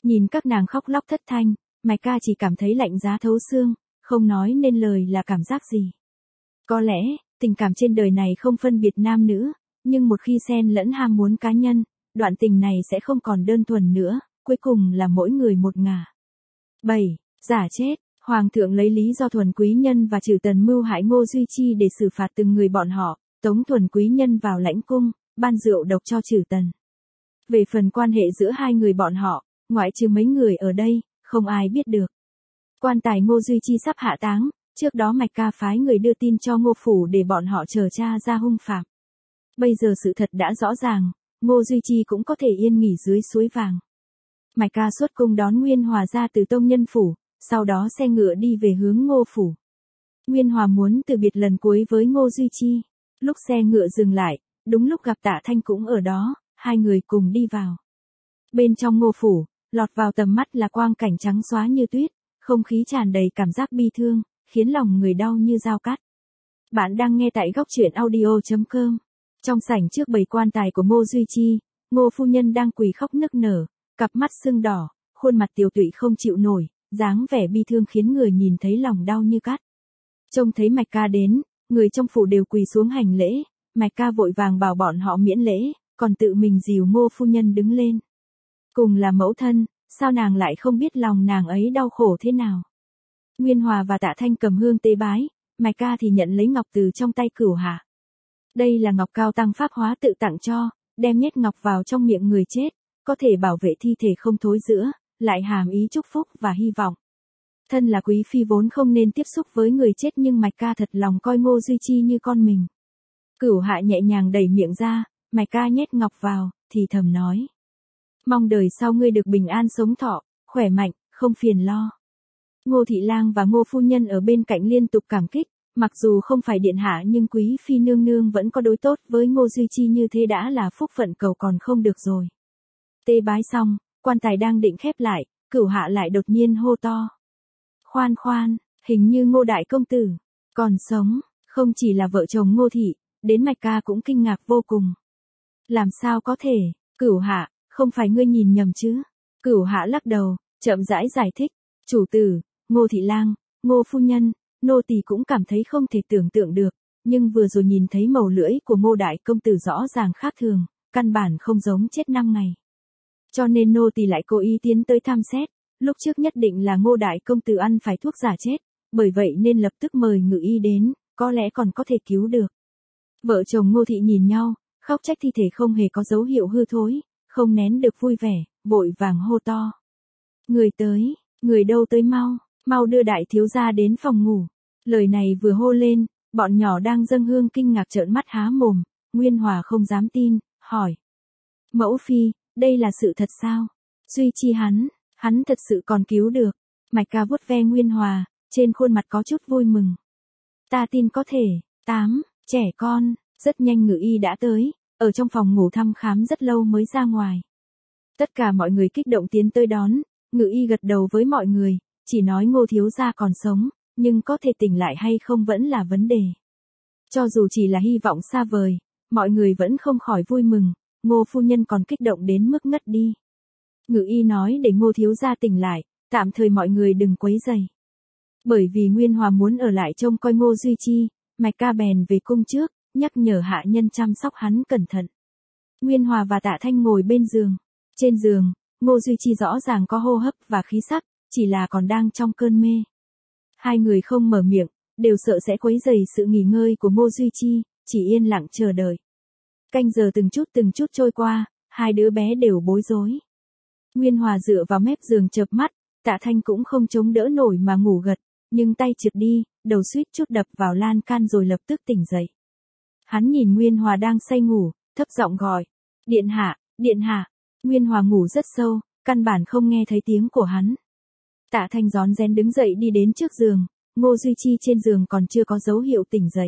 Nhìn các nàng khóc lóc thất thanh, Mạch Ca chỉ cảm thấy lạnh giá thấu xương, không nói nên lời là cảm giác gì. Có lẽ, tình cảm trên đời này không phân biệt nam nữ, nhưng một khi xen lẫn ham muốn cá nhân, đoạn tình này sẽ không còn đơn thuần nữa, cuối cùng là mỗi người một ngả. bảy. Giả chết, Hoàng thượng lấy lý do Thuần Quý Nhân và Trừ Tần mưu hại Ngô Duy Chi để xử phạt từng người bọn họ, tống Thuần Quý Nhân vào lãnh cung, ban rượu độc cho Trừ Tần. Về phần quan hệ giữa hai người bọn họ, ngoại trừ mấy người ở đây, không ai biết được. Quan tài Ngô Duy Chi sắp hạ táng, trước đó Mạch Ca phái người đưa tin cho Ngô Phủ để bọn họ chờ tra ra hung phạm. Bây giờ sự thật đã rõ ràng, Ngô Duy Chi cũng có thể yên nghỉ dưới suối vàng. Mạch Ca xuất cung đón Nguyên Hòa ra từ Tông Nhân Phủ, sau đó xe ngựa đi về hướng Ngô Phủ. Nguyên Hòa muốn từ biệt lần cuối với Ngô Duy Chi. Lúc xe ngựa dừng lại, đúng lúc gặp Tạ Thanh cũng ở đó, hai người cùng đi vào. Bên trong Ngô Phủ, lọt vào tầm mắt là quang cảnh trắng xóa như tuyết, không khí tràn đầy cảm giác bi thương, khiến lòng người đau như dao cắt. Bạn đang nghe tại góc truyện audio chấm com. Trong sảnh trước bầy quan tài của Ngô Duy Chi, Ngô phu nhân đang quỳ khóc nức nở, cặp mắt sưng đỏ, khuôn mặt tiều tụy không chịu nổi, dáng vẻ bi thương khiến người nhìn thấy lòng đau như cắt. Trông thấy Mạch Ca đến, người trong phủ đều quỳ xuống hành lễ, Mạch Ca vội vàng bảo bọn họ miễn lễ, còn tự mình dìu Ngô phu nhân đứng lên. Cùng là mẫu thân, sao nàng lại không biết lòng nàng ấy đau khổ thế nào. Nguyên Hòa và Tạ Thanh cầm hương tế bái, Mạch Ca thì nhận lấy ngọc từ trong tay Cửu Hạ. Đây là ngọc cao tăng pháp hóa tự tặng cho, đem nhét ngọc vào trong miệng người chết, có thể bảo vệ thi thể không thối rữa, lại hàm ý chúc phúc và hy vọng. Thân là quý phi vốn không nên tiếp xúc với người chết nhưng Mạch Ca thật lòng coi Ngô Duy Chi như con mình. Cửu Hạ nhẹ nhàng đẩy miệng ra, Mạch Ca nhét ngọc vào, thì thầm nói. Mong đời sau ngươi được bình an sống thọ, khỏe mạnh, không phiền lo. Ngô Thị Lang và Ngô Phu Nhân ở bên cạnh liên tục cảm kích, mặc dù không phải điện hạ nhưng quý phi nương nương vẫn có đối tốt với Ngô Duy Chi như thế đã là phúc phận cầu còn không được rồi. Tế bái xong, quan tài đang định khép lại, Cửu Hạ lại đột nhiên hô to. Khoan khoan, hình như Ngô đại công tử còn sống, không chỉ là vợ chồng Ngô Thị, đến Mạch Ca cũng kinh ngạc vô cùng. Làm sao có thể, Cửu Hạ, không phải ngươi nhìn nhầm chứ? Cửu Hạ lắc đầu, chậm rãi giải thích, chủ tử, Ngô Thị Lang, Ngô Phu Nhân, nô tỳ cũng cảm thấy không thể tưởng tượng được, nhưng vừa rồi nhìn thấy màu lưỡi của Ngô đại công tử rõ ràng khác thường, căn bản không giống chết năm ngày. Cho nên nô tỳ lại cố ý tiến tới thăm xét, lúc trước nhất định là Ngô đại công tử ăn phải thuốc giả chết, bởi vậy nên lập tức mời ngự y đến, có lẽ còn có thể cứu được. Vợ chồng Ngô Thị nhìn nhau, khóc trách thi thể không hề có dấu hiệu hư thối, không nén được vui vẻ, vội vàng hô to. Người tới, người đâu tới mau, mau đưa đại thiếu gia đến phòng ngủ. Lời này vừa hô lên, bọn nhỏ đang dâng hương kinh ngạc trợn mắt há mồm, Nguyên Hòa không dám tin, hỏi. Mẫu phi, đây là sự thật sao? Duy Chi hắn, hắn thật sự còn cứu được. Mạch Ca vuốt ve Nguyên Hòa, trên khuôn mặt có chút vui mừng. Ta tin có thể. Tám, trẻ con, rất nhanh ngự y đã tới, ở trong phòng ngủ thăm khám rất lâu mới ra ngoài. Tất cả mọi người kích động tiến tới đón, ngự y gật đầu với mọi người, chỉ nói Ngô thiếu gia còn sống, nhưng có thể tỉnh lại hay không vẫn là vấn đề. Cho dù chỉ là hy vọng xa vời, mọi người vẫn không khỏi vui mừng, Ngô phu nhân còn kích động đến mức ngất đi. Ngự y nói để Ngô thiếu gia tỉnh lại, tạm thời mọi người đừng quấy rầy. Bởi vì Nguyên Hòa muốn ở lại trông coi Ngô Duy Chi, Mạch Ca bèn về cung trước, nhắc nhở hạ nhân chăm sóc hắn cẩn thận. Nguyên Hòa và Tạ Thanh ngồi bên giường. Trên giường, Ngô Duy Chi rõ ràng có hô hấp và khí sắc, chỉ là còn đang trong cơn mê. Hai người không mở miệng, đều sợ sẽ quấy rầy sự nghỉ ngơi của Ngô Duy Chi, chỉ yên lặng chờ đợi. Canh giờ từng chút từng chút trôi qua, hai đứa bé đều bối rối. Nguyên Hòa dựa vào mép giường chợp mắt, Tạ Thanh cũng không chống đỡ nổi mà ngủ gật, nhưng tay trượt đi, đầu suýt chút đập vào lan can rồi lập tức tỉnh dậy. Hắn nhìn Nguyên Hòa đang say ngủ, thấp giọng gọi. Điện hạ, điện hạ. Nguyên Hòa ngủ rất sâu, căn bản không nghe thấy tiếng của hắn. Tạ Thanh rón rén đứng dậy đi đến trước giường, Ngô Duy Chi trên giường còn chưa có dấu hiệu tỉnh dậy.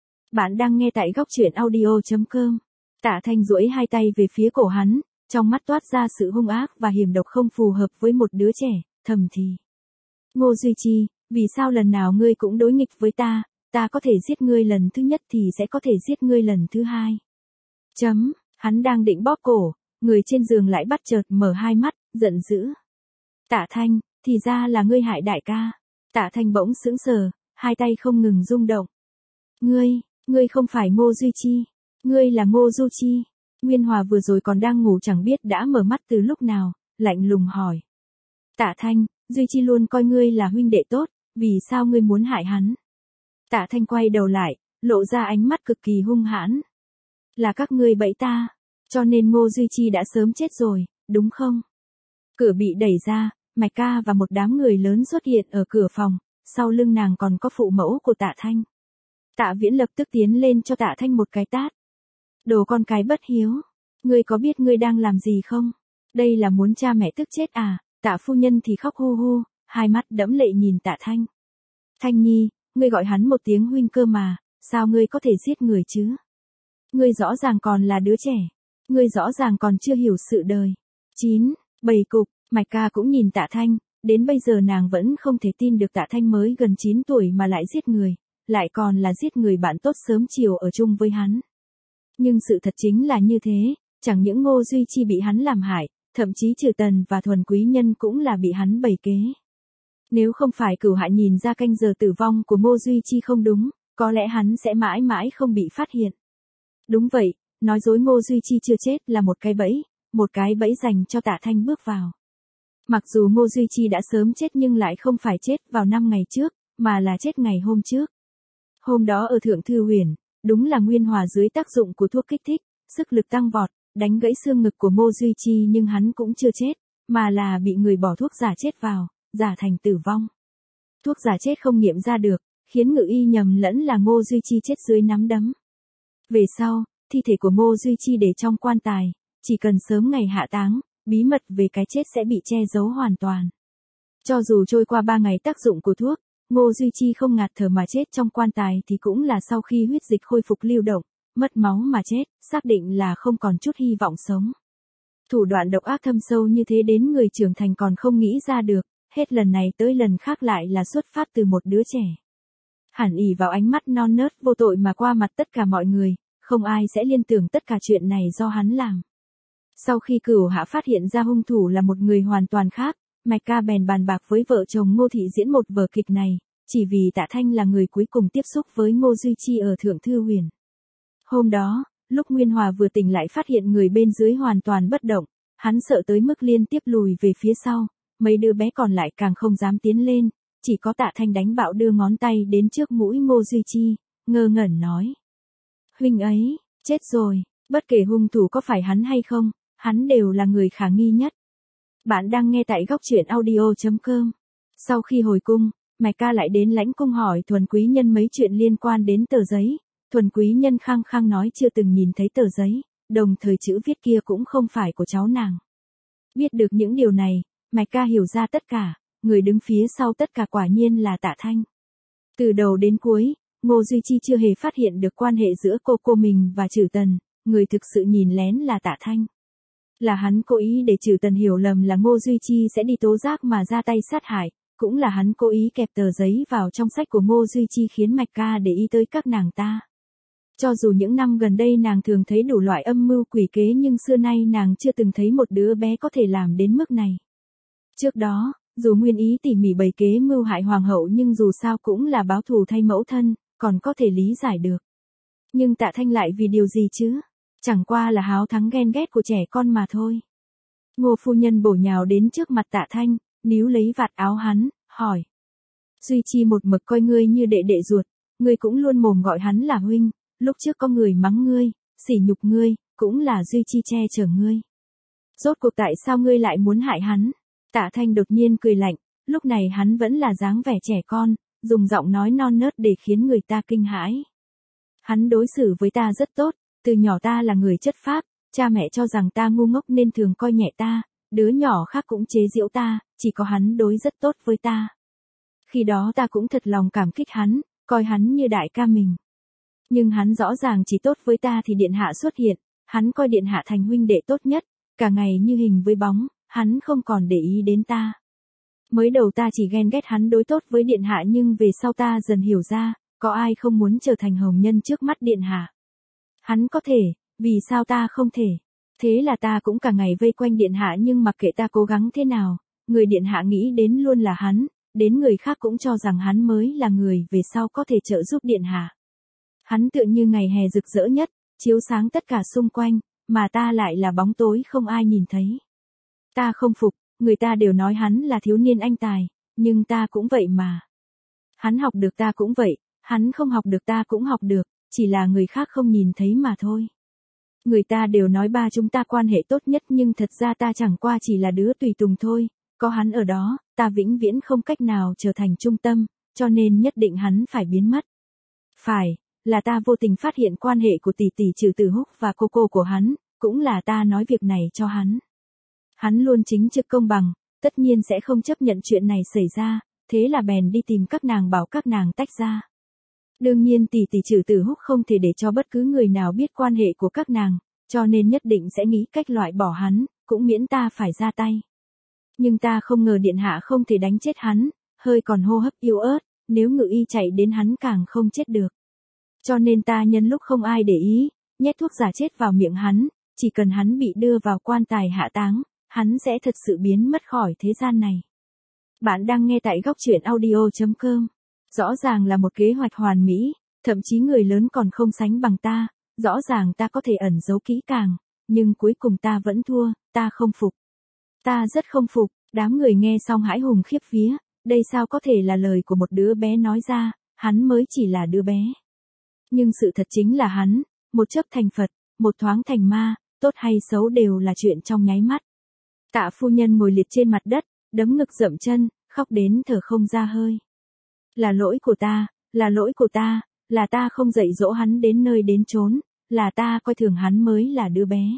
Bạn đang nghe tại góc truyện audio chấm com. Tạ Thanh duỗi hai tay về phía cổ hắn, trong mắt toát ra sự hung ác và hiểm độc không phù hợp với một đứa trẻ, thầm thì. Ngô Duy Chi, vì sao lần nào ngươi cũng đối nghịch với ta, ta có thể giết ngươi lần thứ nhất thì sẽ có thể giết ngươi lần thứ hai. Chấm, hắn đang định bóp cổ, người trên giường lại bắt chợt mở hai mắt, giận dữ. Tạ Thanh, thì ra là ngươi hại đại ca. Tạ Thanh bỗng sững sờ, hai tay không ngừng rung động. Ngươi, ngươi không phải Ngô Duy Chi. Ngươi là Ngô Du Chi. Nguyên Hòa vừa rồi còn đang ngủ chẳng biết đã mở mắt từ lúc nào, lạnh lùng hỏi. Tạ Thanh, Duy Chi luôn coi ngươi là huynh đệ tốt, vì sao ngươi muốn hại hắn? Tạ Thanh quay đầu lại, lộ ra ánh mắt cực kỳ hung hãn. Là các ngươi bẫy ta, cho nên Ngô Duy Chi đã sớm chết rồi, đúng không? Cửa bị đẩy ra, Mạch Ca và một đám người lớn xuất hiện ở cửa phòng, sau lưng nàng còn có phụ mẫu của Tạ Thanh. Tạ Viễn lập tức tiến lên cho Tạ Thanh một cái tát. Đồ con cái bất hiếu, ngươi có biết ngươi đang làm gì không? Đây là muốn cha mẹ tức chết à? Tạ phu nhân thì khóc hu hu, hai mắt đẫm lệ nhìn Tạ Thanh. Thanh Nhi, ngươi gọi hắn một tiếng huynh cơ mà, sao ngươi có thể giết người chứ? Ngươi rõ ràng còn là đứa trẻ, ngươi rõ ràng còn chưa hiểu sự đời. Chín, bầy cục, Mạch Ca cũng nhìn Tạ Thanh, đến bây giờ nàng vẫn không thể tin được Tạ Thanh mới gần chín tuổi mà lại giết người, lại còn là giết người bạn tốt sớm chiều ở chung với hắn. Nhưng sự thật chính là như thế, chẳng những Ngô Duy Chi bị hắn làm hại, thậm chí Trừ Tần và Thuần Quý Nhân cũng là bị hắn bày kế. Nếu không phải Cửu Hạ nhìn ra canh giờ tử vong của Ngô Duy Chi không đúng, có lẽ hắn sẽ mãi mãi không bị phát hiện. Đúng vậy, nói dối Ngô Duy Chi chưa chết là một cái bẫy, một cái bẫy dành cho Tạ Thanh bước vào. Mặc dù Ngô Duy Chi đã sớm chết nhưng lại không phải chết vào năm ngày trước, mà là chết ngày hôm trước. Hôm đó ở Thượng Thư Huyền, đúng là Nguyên Hòa dưới tác dụng của thuốc kích thích, sức lực tăng vọt, đánh gãy xương ngực của Ngô Duy Chi nhưng hắn cũng chưa chết, mà là bị người bỏ thuốc giả chết vào, giả thành tử vong. Thuốc giả chết không nghiệm ra được, khiến ngự y nhầm lẫn là Ngô Duy Chi chết dưới nắm đấm. Về sau, thi thể của Ngô Duy Chi để trong quan tài, chỉ cần sớm ngày hạ táng, bí mật về cái chết sẽ bị che giấu hoàn toàn. Cho dù trôi qua ba ngày tác dụng của thuốc, Ngô Duy Chi không ngạt thở mà chết trong quan tài thì cũng là sau khi huyết dịch khôi phục lưu động, mất máu mà chết, xác định là không còn chút hy vọng sống. Thủ đoạn độc ác thâm sâu như thế đến người trưởng thành còn không nghĩ ra được, hết lần này tới lần khác lại là xuất phát từ một đứa trẻ. Hẳn ỷ vào ánh mắt non nớt vô tội mà qua mặt tất cả mọi người, không ai sẽ liên tưởng tất cả chuyện này do hắn làm. Sau khi Cửu Hạ phát hiện ra hung thủ là một người hoàn toàn khác, Mạch Ca bèn bàn bạc với vợ chồng Ngô Thị diễn một vở kịch này, chỉ vì Tạ Thanh là người cuối cùng tiếp xúc với Ngô Duy Chi ở Thượng Thư Huyền. Hôm đó, lúc Nguyên Hòa vừa tỉnh lại phát hiện người bên dưới hoàn toàn bất động, hắn sợ tới mức liên tiếp lùi về phía sau, mấy đứa bé còn lại càng không dám tiến lên, chỉ có Tạ Thanh đánh bạo đưa ngón tay đến trước mũi Ngô Duy Chi, ngơ ngẩn nói. Huynh ấy, chết rồi, bất kể hung thủ có phải hắn hay không, hắn đều là người khả nghi nhất. Bạn đang nghe tại góc truyện audio chấm com. Sau khi hồi cung, Mạch Ca lại đến lãnh cung hỏi Thuần Quý Nhân mấy chuyện liên quan đến tờ giấy. Thuần Quý Nhân khăng khăng nói chưa từng nhìn thấy tờ giấy, đồng thời chữ viết kia cũng không phải của cháu nàng. Biết được những điều này, Mạch Ca hiểu ra tất cả, người đứng phía sau tất cả quả nhiên là Tạ Thanh. Từ đầu đến cuối, Ngô Duy Chi chưa hề phát hiện được quan hệ giữa cô cô mình và Trừ Tần, người thực sự nhìn lén là Tạ Thanh. Là hắn cố ý để Trừ Tần hiểu lầm là Ngô Duy Chi sẽ đi tố giác mà ra tay sát hại, cũng là hắn cố ý kẹp tờ giấy vào trong sách của Ngô Duy Chi khiến Mạch Ca để ý tới các nàng ta. Cho dù những năm gần đây nàng thường thấy đủ loại âm mưu quỷ kế nhưng xưa nay nàng chưa từng thấy một đứa bé có thể làm đến mức này. Trước đó, dù nguyên ý tỉ mỉ bày kế mưu hại hoàng hậu nhưng dù sao cũng là báo thù thay mẫu thân, còn có thể lý giải được. Nhưng Tạ Thanh lại vì điều gì chứ? Chẳng qua là háo thắng ghen ghét của trẻ con mà thôi. Ngô phu nhân bổ nhào đến trước mặt Tạ Thanh, níu lấy vạt áo hắn, hỏi. Duy Chi một mực coi ngươi như đệ đệ ruột, ngươi cũng luôn mồm gọi hắn là huynh, lúc trước có người mắng ngươi, sỉ nhục ngươi, cũng là Duy Chi che chở ngươi. Rốt cuộc tại sao ngươi lại muốn hại hắn? Tạ Thanh đột nhiên cười lạnh, lúc này hắn vẫn là dáng vẻ trẻ con, dùng giọng nói non nớt để khiến người ta kinh hãi. Hắn đối xử với ta rất tốt, từ nhỏ ta là người chất phác, cha mẹ cho rằng ta ngu ngốc nên thường coi nhẹ ta, đứa nhỏ khác cũng chế giễu ta, chỉ có hắn đối rất tốt với ta. Khi đó ta cũng thật lòng cảm kích hắn, coi hắn như đại ca mình. Nhưng hắn rõ ràng chỉ tốt với ta thì điện hạ xuất hiện, hắn coi điện hạ thành huynh đệ tốt nhất, cả ngày như hình với bóng, hắn không còn để ý đến ta. Mới đầu ta chỉ ghen ghét hắn đối tốt với điện hạ nhưng về sau ta dần hiểu ra, có ai không muốn trở thành hồng nhân trước mắt điện hạ. Hắn có thể, vì sao ta không thể? Thế là ta cũng cả ngày vây quanh điện hạ nhưng mặc kệ ta cố gắng thế nào, người điện hạ nghĩ đến luôn là hắn, đến người khác cũng cho rằng hắn mới là người về sau có thể trợ giúp điện hạ. Hắn tựa như ngày hè rực rỡ nhất, chiếu sáng tất cả xung quanh, mà ta lại là bóng tối không ai nhìn thấy. Ta không phục, người ta đều nói hắn là thiếu niên anh tài, nhưng ta cũng vậy mà. Hắn học được ta cũng vậy, hắn không học được ta cũng học được, chỉ là người khác không nhìn thấy mà thôi. Người ta đều nói ba chúng ta quan hệ tốt nhất nhưng thật ra ta chẳng qua chỉ là đứa tùy tùng thôi, có hắn ở đó, ta vĩnh viễn không cách nào trở thành trung tâm, cho nên nhất định hắn phải biến mất. Phải, là ta vô tình phát hiện quan hệ của tỷ tỷ Trừ Tử Húc và cô cô của hắn, cũng là ta nói việc này cho hắn. Hắn luôn chính trực công bằng, tất nhiên sẽ không chấp nhận chuyện này xảy ra, thế là bèn đi tìm các nàng bảo các nàng tách ra. Đương nhiên tỷ tỷ Trừ Tử Húc không thể để cho bất cứ người nào biết quan hệ của các nàng, cho nên nhất định sẽ nghĩ cách loại bỏ hắn, cũng miễn ta phải ra tay. Nhưng ta không ngờ điện hạ không thể đánh chết hắn, hơi còn hô hấp yếu ớt, nếu ngự y chạy đến hắn càng không chết được. Cho nên ta nhân lúc không ai để ý, nhét thuốc giả chết vào miệng hắn, chỉ cần hắn bị đưa vào quan tài hạ táng, hắn sẽ thật sự biến mất khỏi thế gian này. Bạn đang nghe tại góc truyện audio chấm com. Rõ ràng là một kế hoạch hoàn mỹ, thậm chí người lớn còn không sánh bằng ta, rõ ràng ta có thể ẩn giấu kỹ càng, nhưng cuối cùng ta vẫn thua, ta không phục. Ta rất không phục, đám người nghe xong hãi hùng khiếp vía, đây sao có thể là lời của một đứa bé nói ra, hắn mới chỉ là đứa bé. Nhưng sự thật chính là hắn, một chớp thành Phật, một thoáng thành ma, tốt hay xấu đều là chuyện trong nháy mắt. Tạ phu nhân ngồi liệt trên mặt đất, đấm ngực dậm chân, khóc đến thở không ra hơi. Là lỗi của ta, là lỗi của ta, là ta không dạy dỗ hắn đến nơi đến chốn, là ta coi thường hắn mới là đứa bé.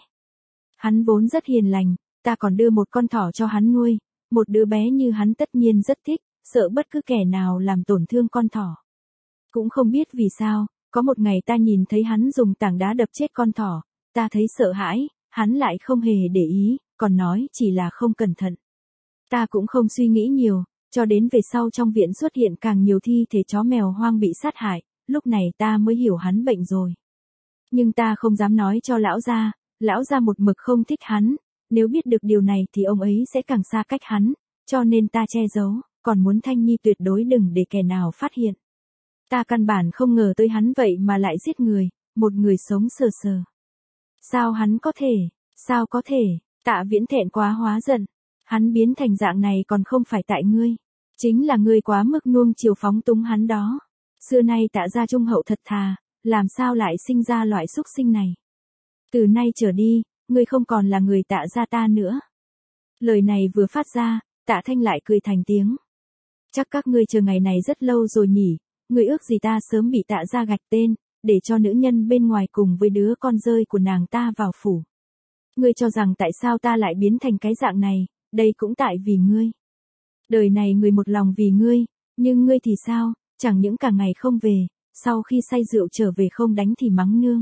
Hắn vốn rất hiền lành, ta còn đưa một con thỏ cho hắn nuôi, một đứa bé như hắn tất nhiên rất thích, sợ bất cứ kẻ nào làm tổn thương con thỏ. Cũng không biết vì sao, có một ngày ta nhìn thấy hắn dùng tảng đá đập chết con thỏ, ta thấy sợ hãi, hắn lại không hề để ý, còn nói chỉ là không cẩn thận. Ta cũng không suy nghĩ nhiều, cho đến về sau trong viện xuất hiện càng nhiều thi thể chó mèo hoang bị sát hại, lúc này ta mới hiểu hắn bệnh rồi. Nhưng ta không dám nói cho lão gia, lão gia một mực không thích hắn, nếu biết được điều này thì ông ấy sẽ càng xa cách hắn, cho nên ta che giấu, còn muốn Thanh Nhi tuyệt đối đừng để kẻ nào phát hiện. Ta căn bản không ngờ tới hắn vậy mà lại giết người, một người sống sờ sờ. Sao hắn có thể, sao có thể, Tạ Viễn thẹn quá hóa giận, hắn biến thành dạng này còn không phải tại ngươi, chính là ngươi quá mức nuông chiều phóng túng hắn đó. Xưa nay Tạ gia trung hậu thật thà, làm sao lại sinh ra loại xúc sinh này. Từ nay trở đi, ngươi không còn là người Tạ gia ta nữa. Lời này vừa phát ra, Tạ Thanh lại cười thành tiếng. Chắc các ngươi chờ ngày này rất lâu rồi nhỉ, ngươi ước gì ta sớm bị Tạ gia gạch tên, để cho nữ nhân bên ngoài cùng với đứa con rơi của nàng ta vào phủ. Ngươi cho rằng tại sao ta lại biến thành cái dạng này, đây cũng tại vì ngươi. Đời này người một lòng vì ngươi, nhưng ngươi thì sao, chẳng những cả ngày không về, sau khi say rượu trở về không đánh thì mắng nương.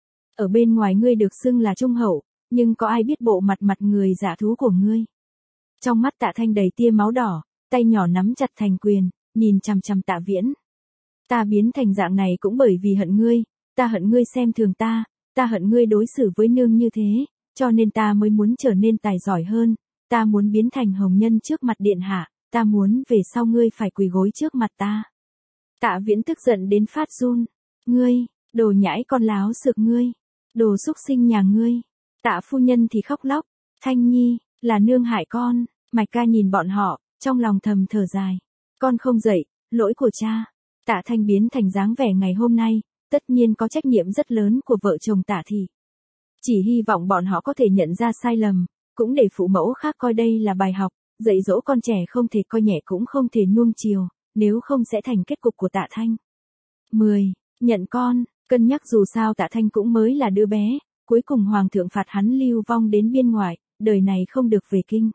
Ở bên ngoài ngươi được xưng là trung hậu, nhưng có ai biết bộ mặt mặt người giả thú của ngươi. Trong mắt Tạ Thanh đầy tia máu đỏ, tay nhỏ nắm chặt thành quyền, nhìn chằm chằm Tạ Viễn. Ta biến thành dạng này cũng bởi vì hận ngươi, ta hận ngươi xem thường ta, ta hận ngươi đối xử với nương như thế, cho nên ta mới muốn trở nên tài giỏi hơn, ta muốn biến thành hồng nhân trước mặt điện hạ, ta muốn về sau ngươi phải quỳ gối trước mặt ta. Tạ Viễn tức giận đến phát run, ngươi, đồ nhãi con láo xược ngươi, đồ xúc sinh nhà ngươi. Tạ phu nhân thì khóc lóc, Thanh Nhi, là nương hại con. Mạch Ca nhìn bọn họ, trong lòng thầm thở dài, con không dậy, lỗi của cha. Tạ Thanh biến thành dáng vẻ ngày hôm nay, tất nhiên có trách nhiệm rất lớn của vợ chồng Tạ Thị. Chỉ hy vọng bọn họ có thể nhận ra sai lầm, cũng để phụ mẫu khác coi đây là bài học, dạy dỗ con trẻ không thể coi nhẹ cũng không thể nuông chiều, nếu không sẽ thành kết cục của Tạ Thanh. mười. Nhận con, cân nhắc dù sao Tạ Thanh cũng mới là đứa bé, cuối cùng hoàng thượng phạt hắn lưu vong đến biên ngoại, đời này không được về kinh.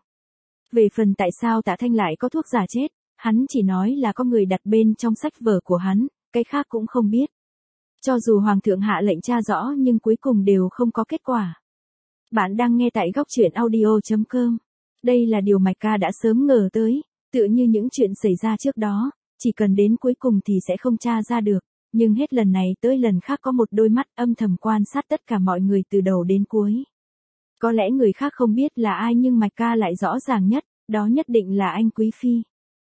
Về phần tại sao Tạ Thanh lại có thuốc giả chết, hắn chỉ nói là có người đặt bên trong sách vở của hắn, cái khác cũng không biết. Cho dù hoàng thượng hạ lệnh tra rõ nhưng cuối cùng đều không có kết quả. Bạn đang nghe tại góc truyện audio chấm com. Đây là điều Mạch Ca đã sớm ngờ tới, tựa như những chuyện xảy ra trước đó, chỉ cần đến cuối cùng thì sẽ không tra ra được, nhưng hết lần này tới lần khác có một đôi mắt âm thầm quan sát tất cả mọi người từ đầu đến cuối. Có lẽ người khác không biết là ai nhưng Mạch Ca lại rõ ràng nhất, Đó nhất định là anh Quý Phi.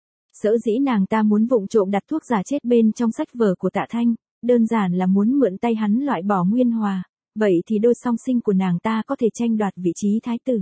Sở dĩ nàng ta muốn vụng trộm đặt thuốc giả chết bên trong sách vở của Tạ Thanh, đơn giản là muốn mượn tay hắn loại bỏ Nguyên Hòa, vậy thì đôi song sinh của nàng ta có thể tranh đoạt vị trí thái tử.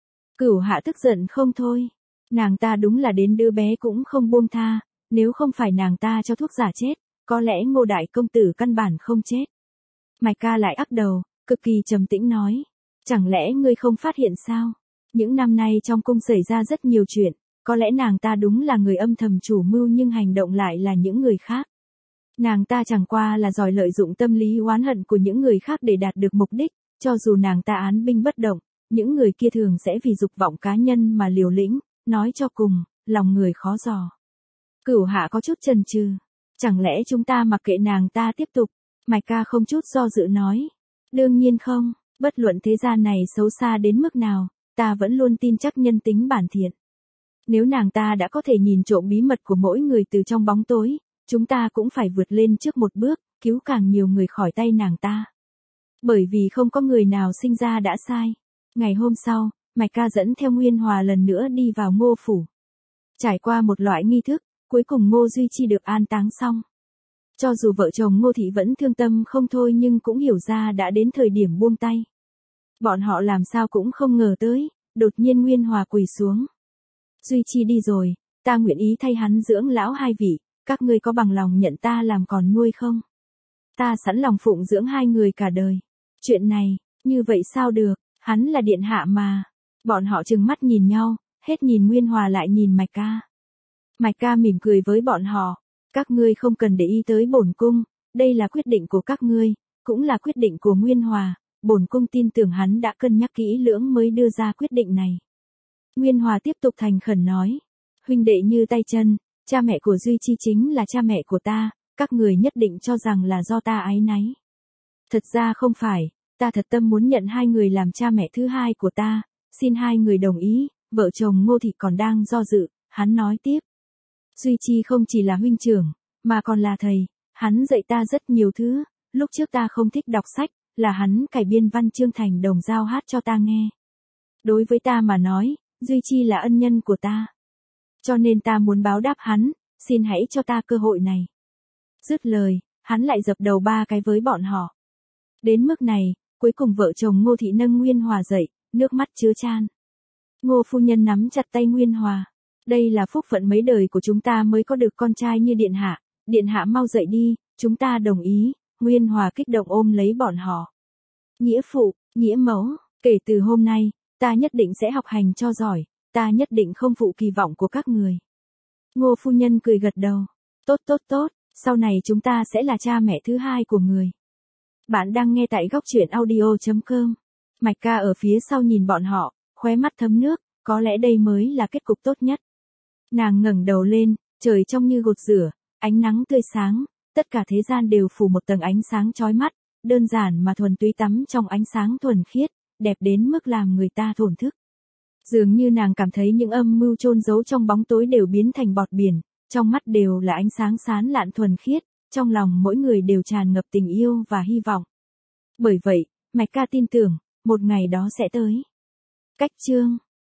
Cửu Hạ tức giận không thôi, nàng ta đúng là đến đứa bé cũng không buông tha, nếu không phải nàng ta cho thuốc giả chết, có lẽ Ngô đại công tử căn bản không chết. Mạch Ca lại ắc đầu, cực kỳ trầm tĩnh nói, chẳng lẽ ngươi không phát hiện sao? Những năm nay trong cung xảy ra rất nhiều chuyện, có lẽ nàng ta đúng là người âm thầm chủ mưu nhưng hành động lại là những người khác. Nàng ta chẳng qua là giỏi lợi dụng tâm lý oán hận của những người khác để đạt được mục đích, cho dù nàng ta án binh bất động, những người kia thường sẽ vì dục vọng cá nhân mà liều lĩnh, nói cho cùng, lòng người khó dò. Cửu Hạ có chút chần chừ, chẳng lẽ chúng ta mặc kệ nàng ta tiếp tục? Mạch Ca không chút do dự nói, đương nhiên không, bất luận thế gian này xấu xa đến mức nào, ta vẫn luôn tin chắc nhân tính bản thiện. Nếu nàng ta đã có thể nhìn trộm bí mật của mỗi người từ trong bóng tối, chúng ta cũng phải vượt lên trước một bước, cứu càng nhiều người khỏi tay nàng ta. Bởi vì không có người nào sinh ra đã sai. Ngày hôm sau, Mạch Ca dẫn theo Nguyên Hòa lần nữa đi vào Ngô phủ. Trải qua một loại nghi thức, cuối cùng Ngô Duy Chi được an táng xong. Cho dù vợ chồng Ngô Thị vẫn thương tâm không thôi nhưng cũng hiểu ra đã đến thời điểm buông tay. Bọn họ làm sao cũng không ngờ tới, đột nhiên Nguyên Hòa quỳ xuống. Duy Chi đi rồi, ta nguyện ý thay hắn dưỡng lão hai vị, các ngươi có bằng lòng nhận ta làm con nuôi không? Ta sẵn lòng phụng dưỡng hai người cả đời. Chuyện này, như vậy sao được, hắn là điện hạ mà. Bọn họ trừng mắt nhìn nhau, hết nhìn Nguyên Hòa lại nhìn Mạch Ca. Mạch Ca mỉm cười với bọn họ, các ngươi không cần để ý tới bổn cung, đây là quyết định của các ngươi, cũng là quyết định của Nguyên Hòa, bổn cung tin tưởng hắn đã cân nhắc kỹ lưỡng mới đưa ra quyết định này. Nguyên Hòa tiếp tục thành khẩn nói, huynh đệ như tay chân, cha mẹ của Duy Chi chính là cha mẹ của ta, các người nhất định cho rằng là do ta áy náy. Thật ra không phải, ta thật tâm muốn nhận hai người làm cha mẹ thứ hai của ta, xin hai người đồng ý, vợ chồng Ngô Thị còn đang do dự, hắn nói tiếp. Duy Chi không chỉ là huynh trưởng, mà còn là thầy, hắn dạy ta rất nhiều thứ, lúc trước ta không thích đọc sách, là hắn cải biên văn chương thành đồng dao hát cho ta nghe. Đối với ta mà nói, Duy Chi là ân nhân của ta. Cho nên ta muốn báo đáp hắn, xin hãy cho ta cơ hội này. Dứt lời, hắn lại dập đầu ba cái với bọn họ. Đến mức này, cuối cùng vợ chồng Ngô Thị nâng Nguyên Hòa dậy, nước mắt chứa chan. Ngô phu nhân nắm chặt tay Nguyên Hòa. Đây là phúc phận mấy đời của chúng ta mới có được con trai như điện hạ, điện hạ mau dậy đi, chúng ta đồng ý. Nguyên Hòa kích động ôm lấy bọn họ. Nghĩa phụ, nghĩa mẫu, kể từ hôm nay, ta nhất định sẽ học hành cho giỏi, ta nhất định không phụ kỳ vọng của các người. Ngô phu nhân cười gật đầu. Tốt tốt tốt, sau này chúng ta sẽ là cha mẹ thứ hai của người. Bạn đang nghe tại góc truyện audio chấm com. Mạch Ca ở phía sau nhìn bọn họ, khóe mắt thấm nước, có lẽ đây mới là kết cục tốt nhất. Nàng ngẩng đầu lên, trời trong như gột rửa, ánh nắng tươi sáng, tất cả thế gian đều phủ một tầng ánh sáng chói mắt, đơn giản mà thuần túy tắm trong ánh sáng thuần khiết, đẹp đến mức làm người ta thổn thức. Dường như nàng cảm thấy những âm mưu chôn giấu trong bóng tối đều biến thành bọt biển, trong mắt đều là ánh sáng sáng lạn thuần khiết, trong lòng mỗi người đều tràn ngập tình yêu và hy vọng. Bởi vậy, Mạch Ca tin tưởng, một ngày đó sẽ tới. Cách chương